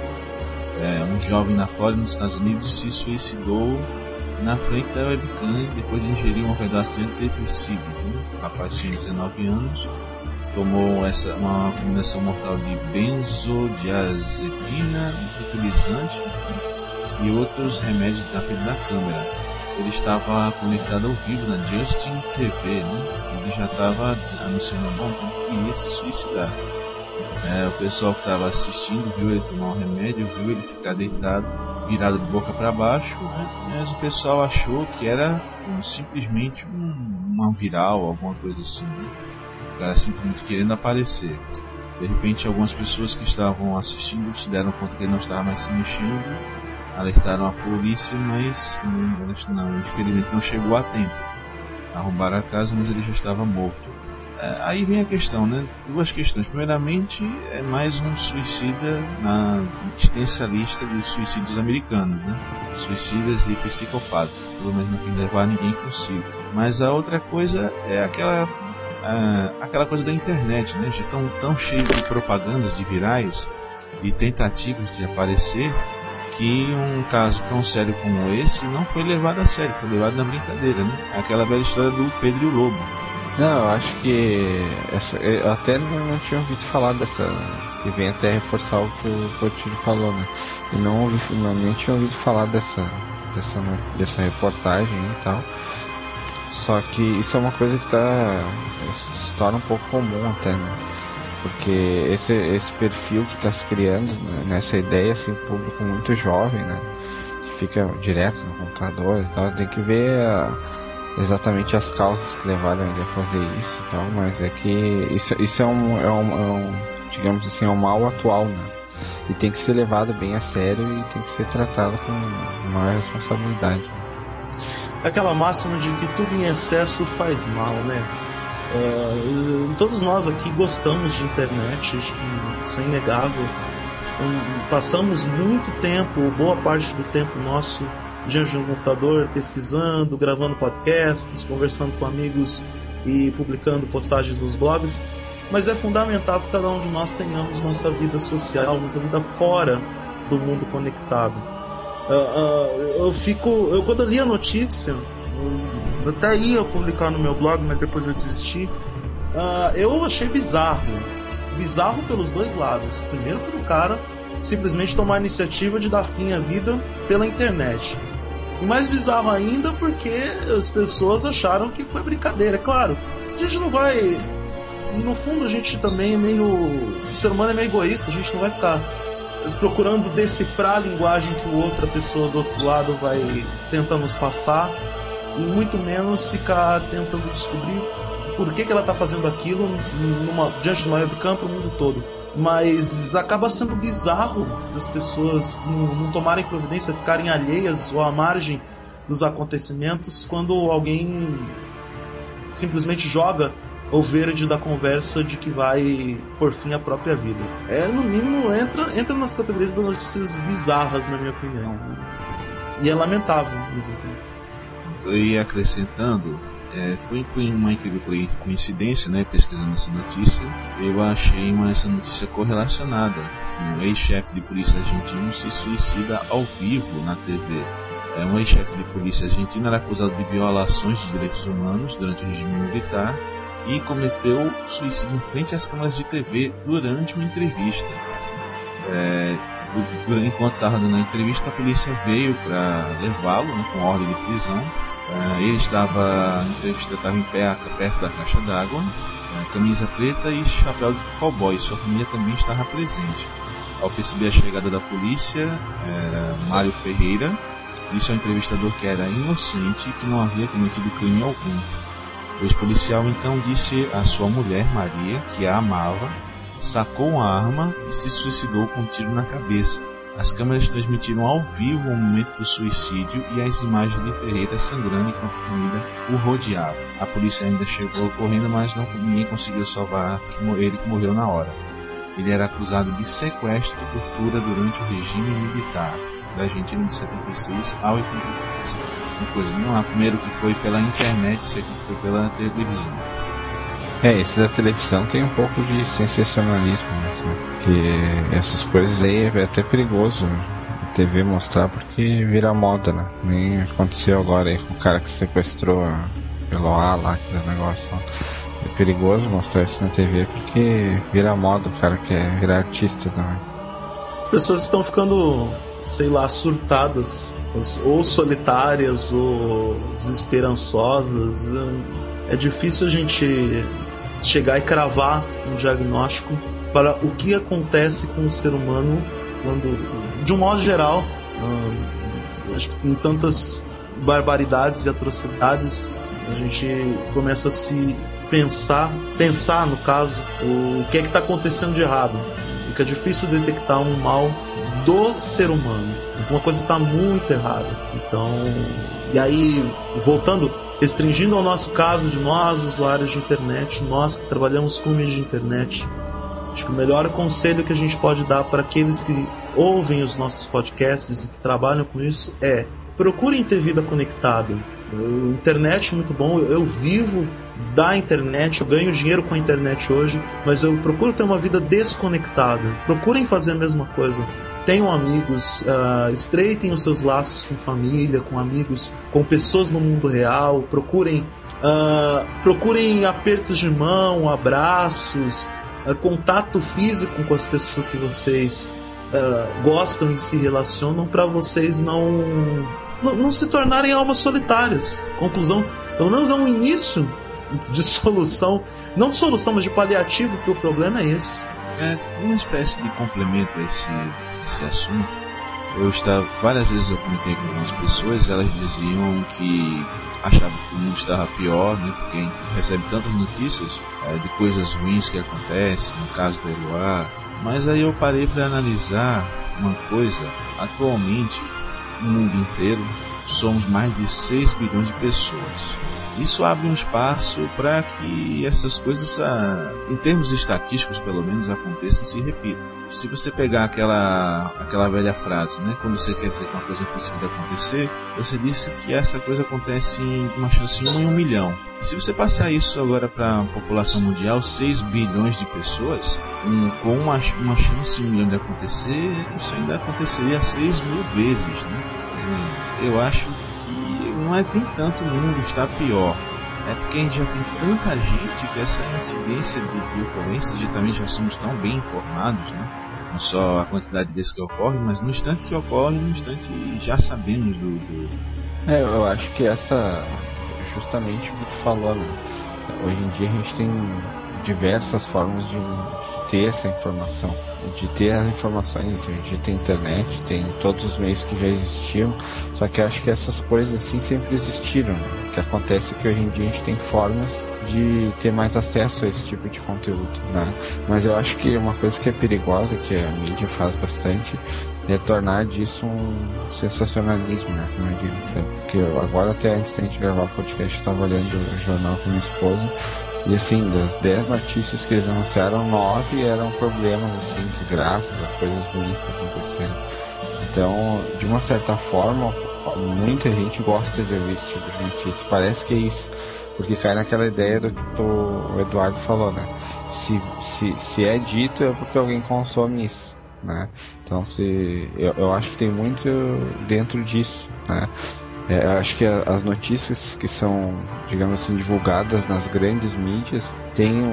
Um jovem na Flórida, nos Estados Unidos, se suicidou na frente da webcam depois de ingerir um pedaço de antidepressivo. O rapaz tinha 19 anos, tomou uma combinação mortal de benzodiazepina, tranquilizante e outros remédios na frente da câmera. Ele estava conectado ao vivo na Justin TV, Ele já estava anunciando que iria se suicidar. O pessoal que estava assistindo viu ele tomar um remédio, viu ele ficar deitado, virado de boca para baixo, mas o pessoal achou que era simplesmente uma viral, alguma coisa assim. O cara simplesmente querendo aparecer. De repente, algumas pessoas que estavam assistindo se deram conta que ele não estava mais se mexendo, alertaram a polícia, mas infelizmente não chegou a tempo. Arrombaram a casa, mas ele já estava morto. Aí vem a questão, duas questões. Primeiramente, é mais um suicida na extensa lista dos suicídios americanos, Suicidas e psicopatas, pelo menos não tem que levar ninguém consigo. Mas a outra coisa é aquela coisa da internet, Já estão tão cheio de propagandas, de virais e tentativas de aparecer, que um caso tão sério como esse não foi levado a sério, foi levado na brincadeira, Aquela velha história do Pedro e o Lobo. Não, eu acho que eu até não tinha ouvido falar dessa, que vem até reforçar o que o Portilho falou, E nem tinha ouvido falar dessa reportagem e tal. Só que isso é uma coisa que se torna um pouco comum até, Porque esse perfil que está se criando, nessa ideia, assim, público muito jovem, que fica direto no computador e tal, tem que ver exatamente as causas que levaram ele a fazer isso e tal, mas é que isso é um digamos assim, é um mal atual, E tem que ser levado bem a sério e tem que ser tratado com maior responsabilidade. Aquela máxima de que tudo em excesso faz mal, todos nós aqui gostamos de internet, acho que isso é inegável. Passamos muito tempo, boa parte do tempo nosso, diante de um computador, pesquisando, gravando podcasts, conversando com amigos e publicando postagens nos blogs. Mas é fundamental que cada um de nós tenhamos nossa vida social, nossa vida fora do mundo conectado. Quando eu li a notícia, até ia publicar no meu blog, mas depois eu desisti. Eu achei bizarro pelos dois lados. Primeiro, pelo cara simplesmente tomar a iniciativa de dar fim à vida pela internet, e mais bizarro ainda porque as pessoas acharam que foi brincadeira. Claro, a gente não vai, no fundo a gente também o ser humano é meio egoísta, a gente não vai ficar procurando decifrar a linguagem que outra pessoa do outro lado vai tentar nos passar, e muito menos ficar tentando descobrir por que ela está fazendo aquilo diante de uma webcam para o mundo todo. Mas acaba sendo bizarro das pessoas não tomarem providência, ficarem alheias ou à margem dos acontecimentos quando alguém simplesmente joga o verde da conversa de que vai por fim à própria vida. No mínimo, entra nas categorias das notícias bizarras, na minha opinião. E é lamentável ao mesmo tempo. E acrescentando, Foi uma incrível coincidência, né? Pesquisando essa notícia, eu achei essa notícia correlacionada. Um ex-chefe de polícia argentino se suicida ao vivo na TV. Um ex-chefe de polícia argentino era acusado de violações de direitos humanos durante o regime militar e cometeu suicídio em frente às câmeras de TV durante uma entrevista. Enquanto estava dando a entrevista, a polícia veio para levá-lo, né, com ordem de prisão. A entrevista estava em pé perto da caixa d'água, camisa preta e chapéu de cowboy. Sua família também estava presente. Ao perceber a chegada da polícia, era Mário Ferreira, disse ao entrevistador que era inocente e que não havia cometido crime algum. O ex-policial então disse à sua mulher, Maria, que a amava, sacou uma arma e se suicidou com um tiro na cabeça. As câmeras transmitiram ao vivo o momento do suicídio e as imagens de Ferreira sangrando enquanto a família o rodeava. A polícia ainda chegou correndo, mas ninguém conseguiu salvar ele, que morreu na hora. Ele era acusado de sequestro e tortura durante o regime militar da Argentina de 76 a 83. Uma coisa, não é primeiro que foi pela internet, esse aqui foi pela televisão. Esse da televisão tem um pouco de sensacionalismo, né? Porque essas coisas aí é até perigoso a TV mostrar, porque vira moda, né? Nem aconteceu agora aí com o cara que sequestrou a Eloá lá, aqueles negócios lá. É perigoso mostrar isso na TV porque vira moda, o cara quer virar artista também. As pessoas estão ficando, sei lá, surtadas, ou solitárias, ou desesperançosas. É difícil a gente chegar e cravar um diagnóstico para o que acontece com o ser humano quando, de um modo geral, em tantas barbaridades e atrocidades, a gente começa a se pensar no caso, o que é que está acontecendo de errado. Fica difícil detectar um mal do ser humano. Uma coisa está muito errada. Então, e aí, voltando, restringindo ao nosso caso de nós, usuários de internet, nós que trabalhamos com mídia de internet, acho que o melhor conselho que a gente pode dar para aqueles que ouvem os nossos podcasts e que trabalham com isso é: procurem ter vida conectada. A internet é muito bom, eu vivo da internet, eu ganho dinheiro com a internet hoje, mas eu procuro ter uma vida desconectada. Procurem fazer a mesma coisa. Tenham amigos, estreitem os seus laços com família, com amigos, com pessoas no mundo real. Procurem apertos de mão, abraços, contato físico com as pessoas que vocês gostam e se relacionam, para vocês não se tornarem almas solitárias. Conclusão, pelo menos é um início de solução, não de solução, mas de paliativo, porque o problema é esse. É uma espécie de complemento a esse assunto. Várias vezes eu comentei com algumas pessoas, elas diziam que achavam que o mundo estava pior, né, porque a gente recebe tantas notícias de coisas ruins que acontecem, no caso do Eloá. Mas aí eu parei para analisar uma coisa. Atualmente, no mundo inteiro, somos mais de 6 bilhões de pessoas. Isso abre um espaço para que essas coisas, em termos estatísticos pelo menos, aconteçam e se repitam. Se você pegar aquela velha frase, né, quando você quer dizer que uma coisa é impossível de acontecer, você disse que essa coisa acontece em uma chance 1 em 1 milhão. E se você passar isso agora para a população mundial, 6 bilhões de pessoas, com uma chance 1 milhão de acontecer, isso ainda aconteceria 6 mil vezes, né? Eu acho que não é nem tanto o mundo está pior, é porque a gente já tem tanta gente que essa incidência de ocorrências, já também já somos tão bem informados, né? Não só a quantidade de vezes que ocorre, mas no instante que ocorre, no instante já sabemos eu acho que essa, justamente o que tu falou, né? Hoje em dia a gente tem diversas formas de ter essa informação, de ter as informações. A gente tem internet, tem todos os meios que já existiam, só que eu acho que essas coisas assim sempre existiram, né? O que acontece é que hoje em dia a gente tem formas de ter mais acesso a esse tipo de conteúdo, né? Mas eu acho que uma coisa que é perigosa, que a mídia faz bastante, é tornar disso um sensacionalismo, né? Como eu digo, porque agora, até antes da gente gravar o podcast, eu estava olhando o jornal com minha esposa, e assim, das 10 notícias que eles anunciaram, 9 eram problemas, assim, desgraças, coisas ruins que aconteceram. Então, de uma certa forma, muita gente gosta de ouvir esse tipo de notícia. Parece que é isso. porque cai naquela ideia do que o Eduardo falou, né? Se é dito é porque alguém consome isso, né? Então eu acho que tem muito dentro disso, né? Eu acho que as notícias que são, digamos assim, divulgadas nas grandes mídias têm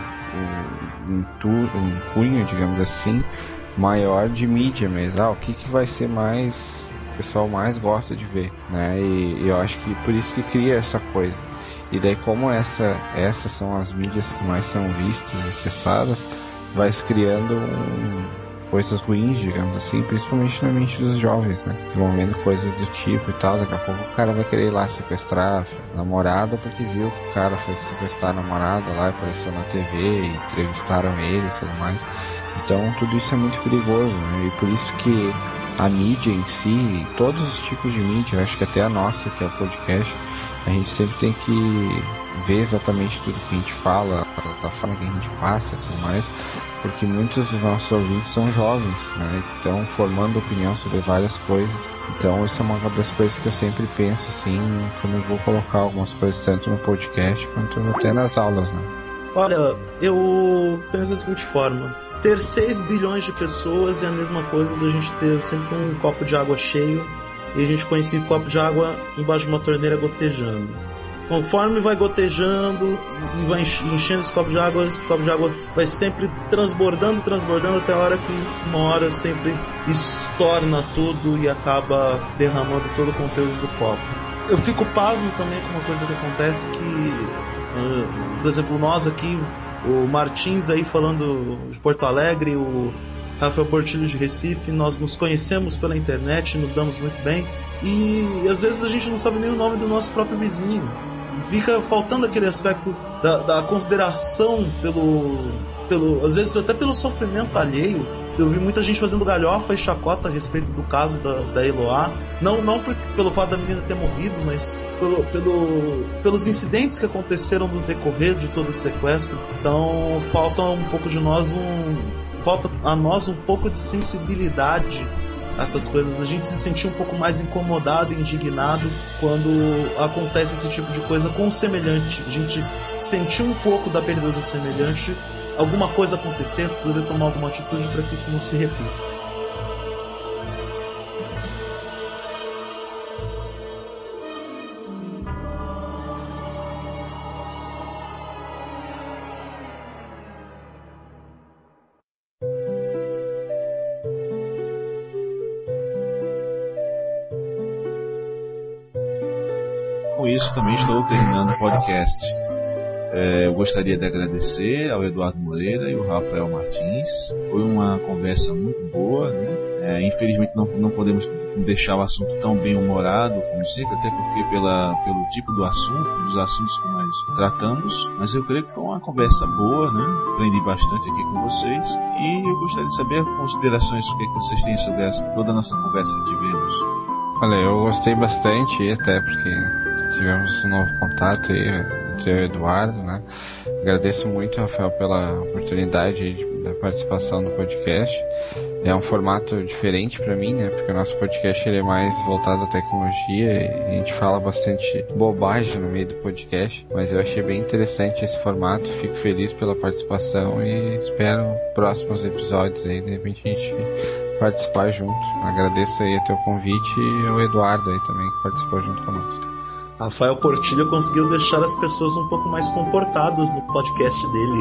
um cunho, digamos assim, maior de mídia mesmo. O que vai ser mais, o pessoal mais gosta de ver, né? E eu acho que por isso que cria essa coisa. E daí, como essas são as mídias que mais são vistas, acessadas, vai se criando coisas ruins, digamos assim, principalmente na mente dos jovens, né? Que vão vendo coisas do tipo e tal. Daqui a pouco o cara vai querer ir lá sequestrar a namorada porque viu que o cara foi sequestrar a namorada lá, apareceu na TV e entrevistaram ele e tudo mais. Então tudo isso é muito perigoso, né? E por isso que a mídia em si, todos os tipos de mídia, eu acho que até a nossa, que é o podcast, a gente sempre tem que ver exatamente tudo que a gente fala, da forma que a gente passa e tudo mais, porque muitos dos nossos ouvintes são jovens, né, que estão formando opinião sobre várias coisas. Então isso é uma das coisas que eu sempre penso assim, quando eu vou colocar algumas coisas tanto no podcast quanto até nas aulas, né. Olha, eu penso da seguinte forma: ter 6 bilhões de pessoas é a mesma coisa da gente ter sempre um copo de água cheio e a gente põe esse copo de água embaixo de uma torneira gotejando. Conforme vai gotejando e vai enchendo esse copo de água vai sempre transbordando até a hora que uma hora sempre estorna tudo e acaba derramando todo o conteúdo do copo. Eu fico pasmo também com uma coisa que acontece que, por exemplo, nós aqui, o Martins aí falando de Porto Alegre, o Rafael Portilho de Recife, nós nos conhecemos pela internet, nos damos muito bem e às vezes a gente não sabe nem o nome do nosso próprio vizinho. Fica faltando aquele aspecto da consideração às vezes até pelo sofrimento alheio. Eu vi muita gente fazendo galhofa e chacota a respeito do caso da Eloá, não pelo fato da menina ter morrido, mas pelos incidentes que aconteceram no decorrer de todo esse sequestro. Então falta a nós um pouco de sensibilidade a essas coisas, a gente se sentir um pouco mais incomodado e indignado quando acontece esse tipo de coisa com o semelhante, a gente sentir um pouco da perda do semelhante, alguma coisa acontecer, poder tomar alguma atitude para que isso não se repita. Com isso também estou terminando o podcast. Eu gostaria de agradecer ao Eduardo Moreira e ao Rafael Martins. Foi uma conversa muito boa, né? Infelizmente não podemos deixar o assunto tão bem humorado como sempre, até porque pelo tipo do assunto, dos assuntos que nós tratamos, mas eu creio que foi uma conversa boa, né? Aprendi bastante aqui com vocês e eu gostaria de saber considerações o que vocês têm sobre toda a nossa conversa que tivemos. Olha, eu gostei bastante, até porque tivemos um novo contato aí entre eu e o Eduardo, né? Agradeço muito, Rafael, pela oportunidade da participação no podcast. É um formato diferente para mim, né? Porque o nosso podcast ele é mais voltado à tecnologia e a gente fala bastante bobagem no meio do podcast, mas eu achei bem interessante esse formato. Fico feliz pela participação e espero próximos episódios aí, de repente a gente participar junto. Agradeço aí o teu convite e ao Eduardo aí também que participou junto conosco. Rafael Portilho conseguiu deixar as pessoas um pouco mais comportadas no podcast dele.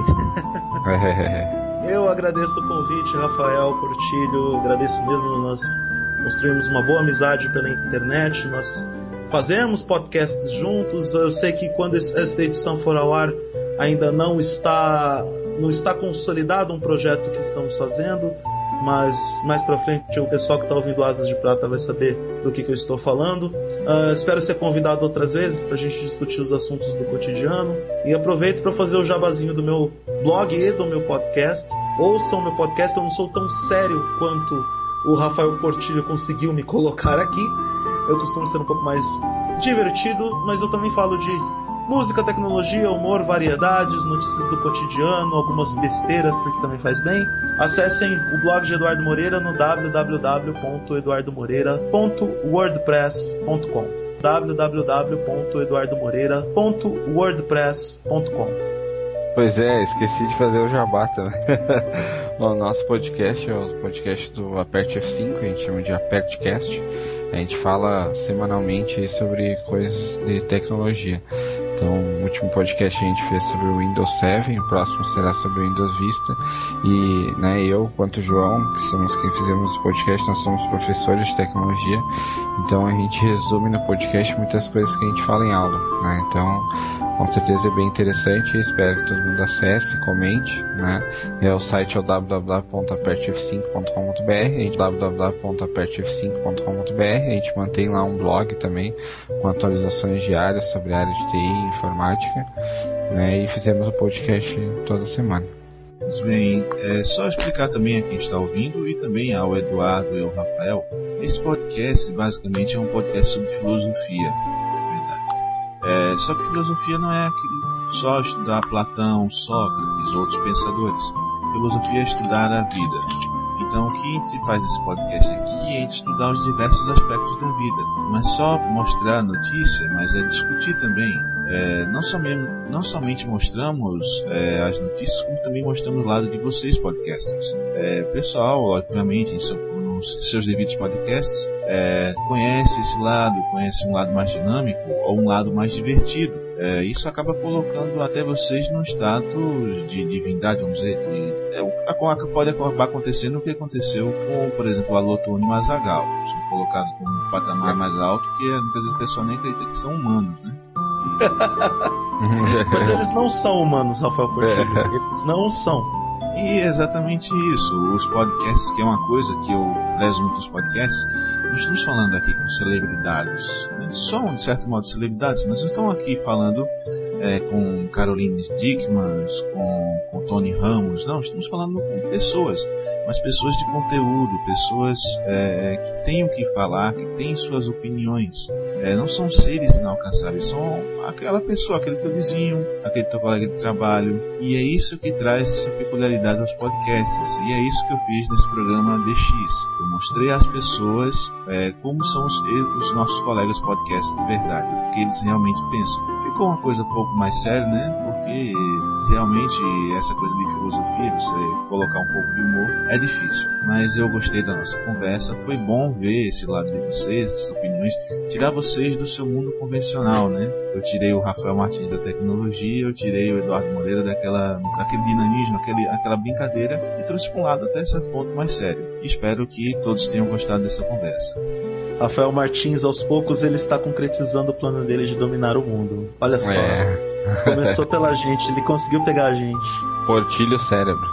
Eu agradeço o convite, Rafael Portilho, agradeço mesmo. Nós construímos uma boa amizade pela internet, nós fazemos podcasts juntos. Eu sei que quando esta edição for ao ar ainda não está consolidado um projeto que estamos fazendo, mas mais pra frente o pessoal que está ouvindo Asas de Prata vai saber do que eu estou falando. Espero ser convidado outras vezes pra gente discutir os assuntos do cotidiano, e aproveito para fazer o jabazinho do meu blog e do meu podcast. Ouçam meu podcast, eu não sou tão sério quanto o Rafael Portilho conseguiu me colocar aqui. Eu costumo ser um pouco mais divertido, mas eu também falo de música, tecnologia, humor, variedades, notícias do cotidiano, algumas besteiras, porque também faz bem. Acessem o blog de Eduardo Moreira no www.eduardomoreira.wordpress.com www.eduardomoreira.wordpress.com. Pois é, esqueci de fazer o jabá também. O nosso podcast é o podcast do Aperte F5, a gente chama de AperteCast. A gente fala semanalmente sobre coisas de tecnologia. Então, o último podcast a gente fez sobre o Windows 7, o próximo será sobre o Windows Vista. E eu, quanto o João, que somos quem fizemos o podcast, nós somos professores de tecnologia. Então, a gente resume no podcast muitas coisas que a gente fala em aula, né? Então, com certeza é bem interessante, espero que todo mundo acesse, comente, né? O site é o www.apertef5.com.br, www.apertef5.com.br. A gente mantém lá um blog também com atualizações diárias sobre a área de TI e informática, né? E fizemos o podcast toda semana. Pois bem, é só explicar também a quem está ouvindo e também ao Eduardo e ao Rafael. Esse podcast basicamente é um podcast sobre filosofia. Só que filosofia não é aquilo só estudar Platão, Sócrates, outros pensadores. Filosofia é estudar a vida. Então o que a gente faz nesse podcast aqui é a gente estudar os diversos aspectos da vida. Não é só mostrar a notícia, mas é discutir também. Não somente mostramos as notícias, como também mostramos o lado de vocês, podcasters. Pessoal, obviamente, nos seus devidos podcasts, conhece esse lado, conhece um lado mais dinâmico ou um lado mais divertido. Isso acaba colocando até vocês num status de divindade, vamos dizer. Pode acabar acontecendo o que aconteceu com, por exemplo, o Alotone e o Azaghal. São colocados num patamar mais alto que muitas vezes o pessoal nem acredita que são humanos, né? Mas eles não são humanos, Rafael Portilho. Eles não são. E é exatamente isso. Os podcasts, que é uma coisa que eu prezo muito os podcasts, não estamos falando aqui com celebridades. Eles são, de certo modo, celebridades, mas não estão aqui falando com Caroline Dickman, com Tony Ramos. Não, estamos falando com pessoas, mas pessoas de conteúdo, pessoas que têm o que falar, que têm suas opiniões. Não são seres inalcançáveis, são aquela pessoa, aquele teu vizinho, aquele teu colega de trabalho. E é isso que traz essa peculiaridade aos podcasts. E é isso que eu fiz nesse programa DX. Eu mostrei às pessoas como são os nossos colegas podcasts de verdade, o que eles realmente pensam. Ficou uma coisa um pouco mais séria, né? Porque realmente essa coisa de filosofia, você colocar um pouco de humor, é difícil. Mas eu gostei da nossa conversa, foi bom ver esse lado de vocês, essas opiniões, tirar vocês do seu mundo convencional, né? Eu tirei o Rafael Martins da tecnologia, eu tirei o Eduardo Moreira daquele dinamismo, aquela brincadeira, e trouxe para um lado até certo ponto mais sério. Espero que todos tenham gostado dessa conversa. Rafael Martins, aos poucos, ele está concretizando o plano dele de dominar o mundo. Olha só. Começou pela gente, ele conseguiu pegar a gente. Portilho Cérebro.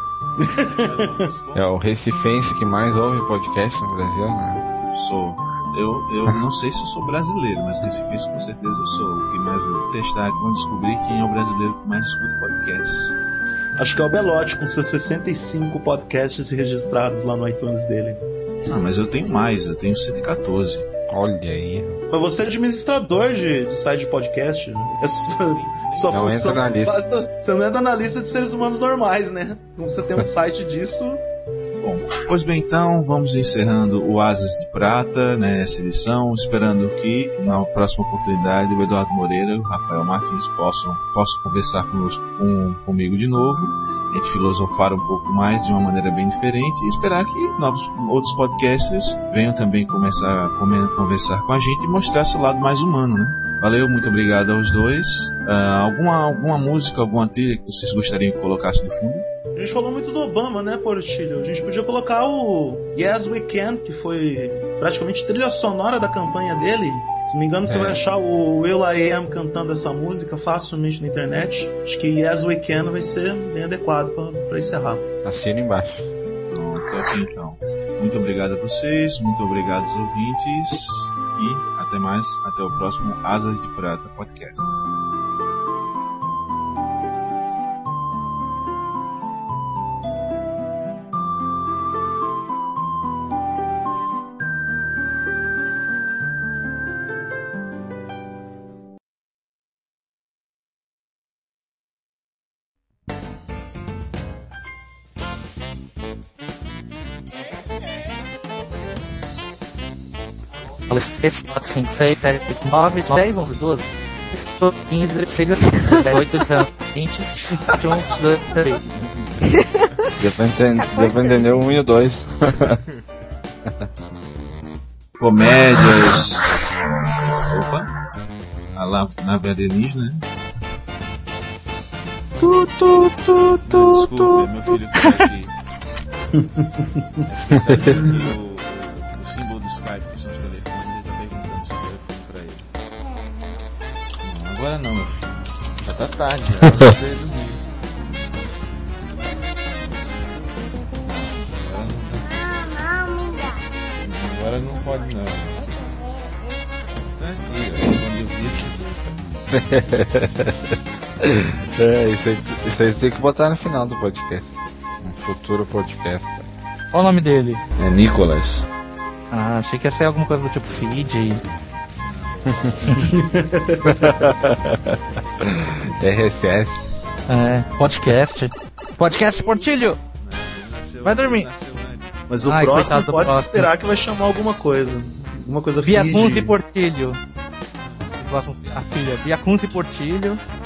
É o recifense que mais ouve podcast no Brasil, né? Sou. Eu não sei se eu sou brasileiro, mas recifense com certeza eu sou. O que mais vou testar aqui, vamos descobrir quem é o brasileiro que mais escuta podcast. Acho que é o Belote, com seus 65 podcasts registrados lá no iTunes dele. Não, mas eu tenho mais, eu tenho 114. Olha aí. Mas você é administrador de site de podcast, né? Sua não função. Entra na lista. Você não entra na lista de seres humanos normais, né? Como você tem um site disso. Bom, pois bem, então vamos encerrando o Asas de Prata, né, nessa edição, esperando que na próxima oportunidade o Eduardo Moreira e o Rafael Martins possam conversar comigo de novo, a gente filosofar um pouco mais de uma maneira bem diferente e esperar que outros podcasters venham também começar a conversar com a gente e mostrar seu lado mais humano, né? Valeu, muito obrigado aos dois. Alguma música, alguma trilha que vocês gostariam que colocasse no fundo? A gente falou muito do Obama, né, Portilho? A gente podia colocar o Yes We Can, que foi praticamente trilha sonora da campanha dele. Se não me engano, você vai achar o will.i.am cantando essa música facilmente na internet. Acho que Yes We Can vai ser bem adequado para encerrar. Assina embaixo. Pronto, aqui então. Muito obrigado a vocês, muito obrigado aos ouvintes e até mais, até o próximo Asas de Prata Podcast. 6, 4, 5, 6, 7, 8, 9, 10, 11, 12, 15, 16, 17, 18, 19, 20, 21, 22, 23. Deu pra entender o 1 e o 2. Comédias. Opa! A nave alienígena, né? Desculpa, meu filho tá aqui. O símbolo do Skype, que são os telefones, ele tá perguntando se o telefone pra ele. Não, agora não, meu filho. Já tá tarde, já você dormir. Agora não pode não. Tá aqui, Isso aí você tem que botar no final do podcast. Um futuro podcast. Qual o nome dele? É Nicolas. Ah, achei que ia ser alguma coisa do tipo feed. RSS. Podcast. Podcast Portilho! Vai dormir. Mas o próximo pode esperar que vai chamar alguma coisa. Alguma coisa Via Kunze Portilho. A filha, Via Kunze Portilho.